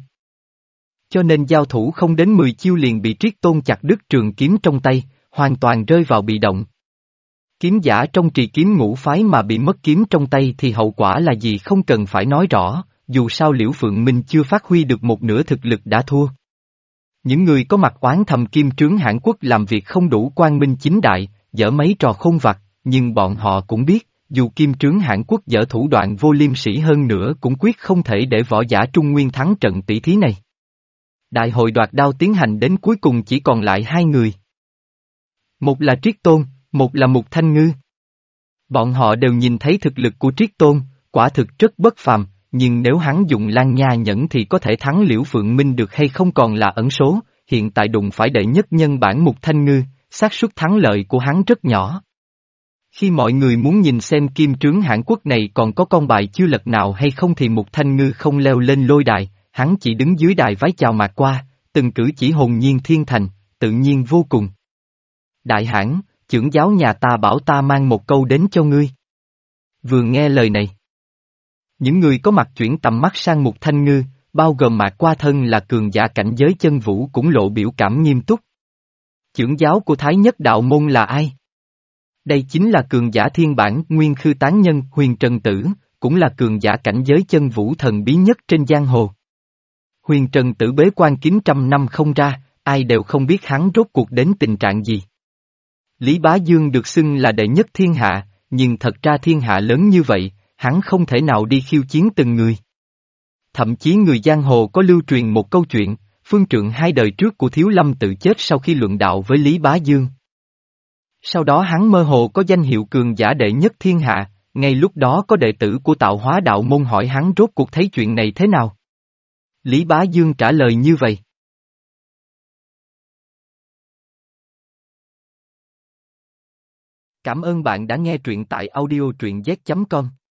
[SPEAKER 1] Cho nên giao thủ không đến mười chiêu liền bị Triết Tôn chặt đứt trường kiếm trong tay, hoàn toàn rơi vào bị động. Kiếm giả trong trì kiếm ngũ phái mà bị mất kiếm trong tay thì hậu quả là gì không cần phải nói rõ, dù sao Liễu Phượng Minh chưa phát huy được một nửa thực lực đã thua. Những người có mặt oán thầm Kim Trướng Hãn Quốc làm việc không đủ quang minh chính đại, dở mấy trò khôn vặt, nhưng bọn họ cũng biết, dù Kim Trướng Hãn Quốc dở thủ đoạn vô liêm sỉ hơn nữa cũng quyết không thể để võ giả Trung Nguyên thắng trận tỷ thí này. Đại hội đoạt đao tiến hành đến cuối cùng chỉ còn lại hai người. Một là Triết Tôn, một là Mục Thanh Ngư. Bọn họ đều nhìn thấy thực lực của Triết Tôn, quả thực rất bất phàm, nhưng nếu hắn dùng Lan Nha nhẫn thì có thể thắng Liễu Phượng Minh được hay không còn là ẩn số, hiện tại đụng phải đệ nhất nhân bản Mục Thanh Ngư, xác suất thắng lợi của hắn rất nhỏ. Khi mọi người muốn nhìn xem kim trướng Hãn Quốc này còn có con bài chưa lật nào hay không thì Mục Thanh Ngư không leo lên lôi đài, hắn chỉ đứng dưới đài vái chào mạc qua, từng cử chỉ hồn nhiên thiên thành, tự nhiên vô cùng. Đại hãn, chưởng giáo nhà ta bảo ta mang một câu đến cho ngươi. Vừa nghe lời này, những người có mặt chuyển tầm mắt sang Mục Thanh Ngư, bao gồm mạc qua thân là cường giả cảnh giới chân vũ cũng lộ biểu cảm nghiêm túc. Chưởng giáo của Thái Nhất Đạo Môn là ai? Đây chính là cường giả thiên bản nguyên khư tán nhân Huyền Trần Tử, cũng là cường giả cảnh giới chân vũ thần bí nhất trên giang hồ. Huyền Trần Tử bế quan kín trăm năm không ra, ai đều không biết hắn rốt cuộc đến tình trạng gì. Lý Bá Dương được xưng là đệ nhất thiên hạ, nhưng thật ra thiên hạ lớn như vậy, hắn không thể nào đi khiêu chiến từng người. Thậm chí người giang hồ có lưu truyền một câu chuyện, phương trượng hai đời trước của Thiếu Lâm tự chết sau khi luận đạo với Lý Bá Dương. Sau đó hắn mơ hồ có danh hiệu cường giả đệ nhất thiên hạ, ngay lúc đó có đệ tử của Tạo Hóa Đạo Môn hỏi hắn rốt cuộc thấy chuyện này thế nào. Lý Bá Dương trả lời như vậy. Cảm ơn bạn đã nghe truyện tại audio truyện z chấm com.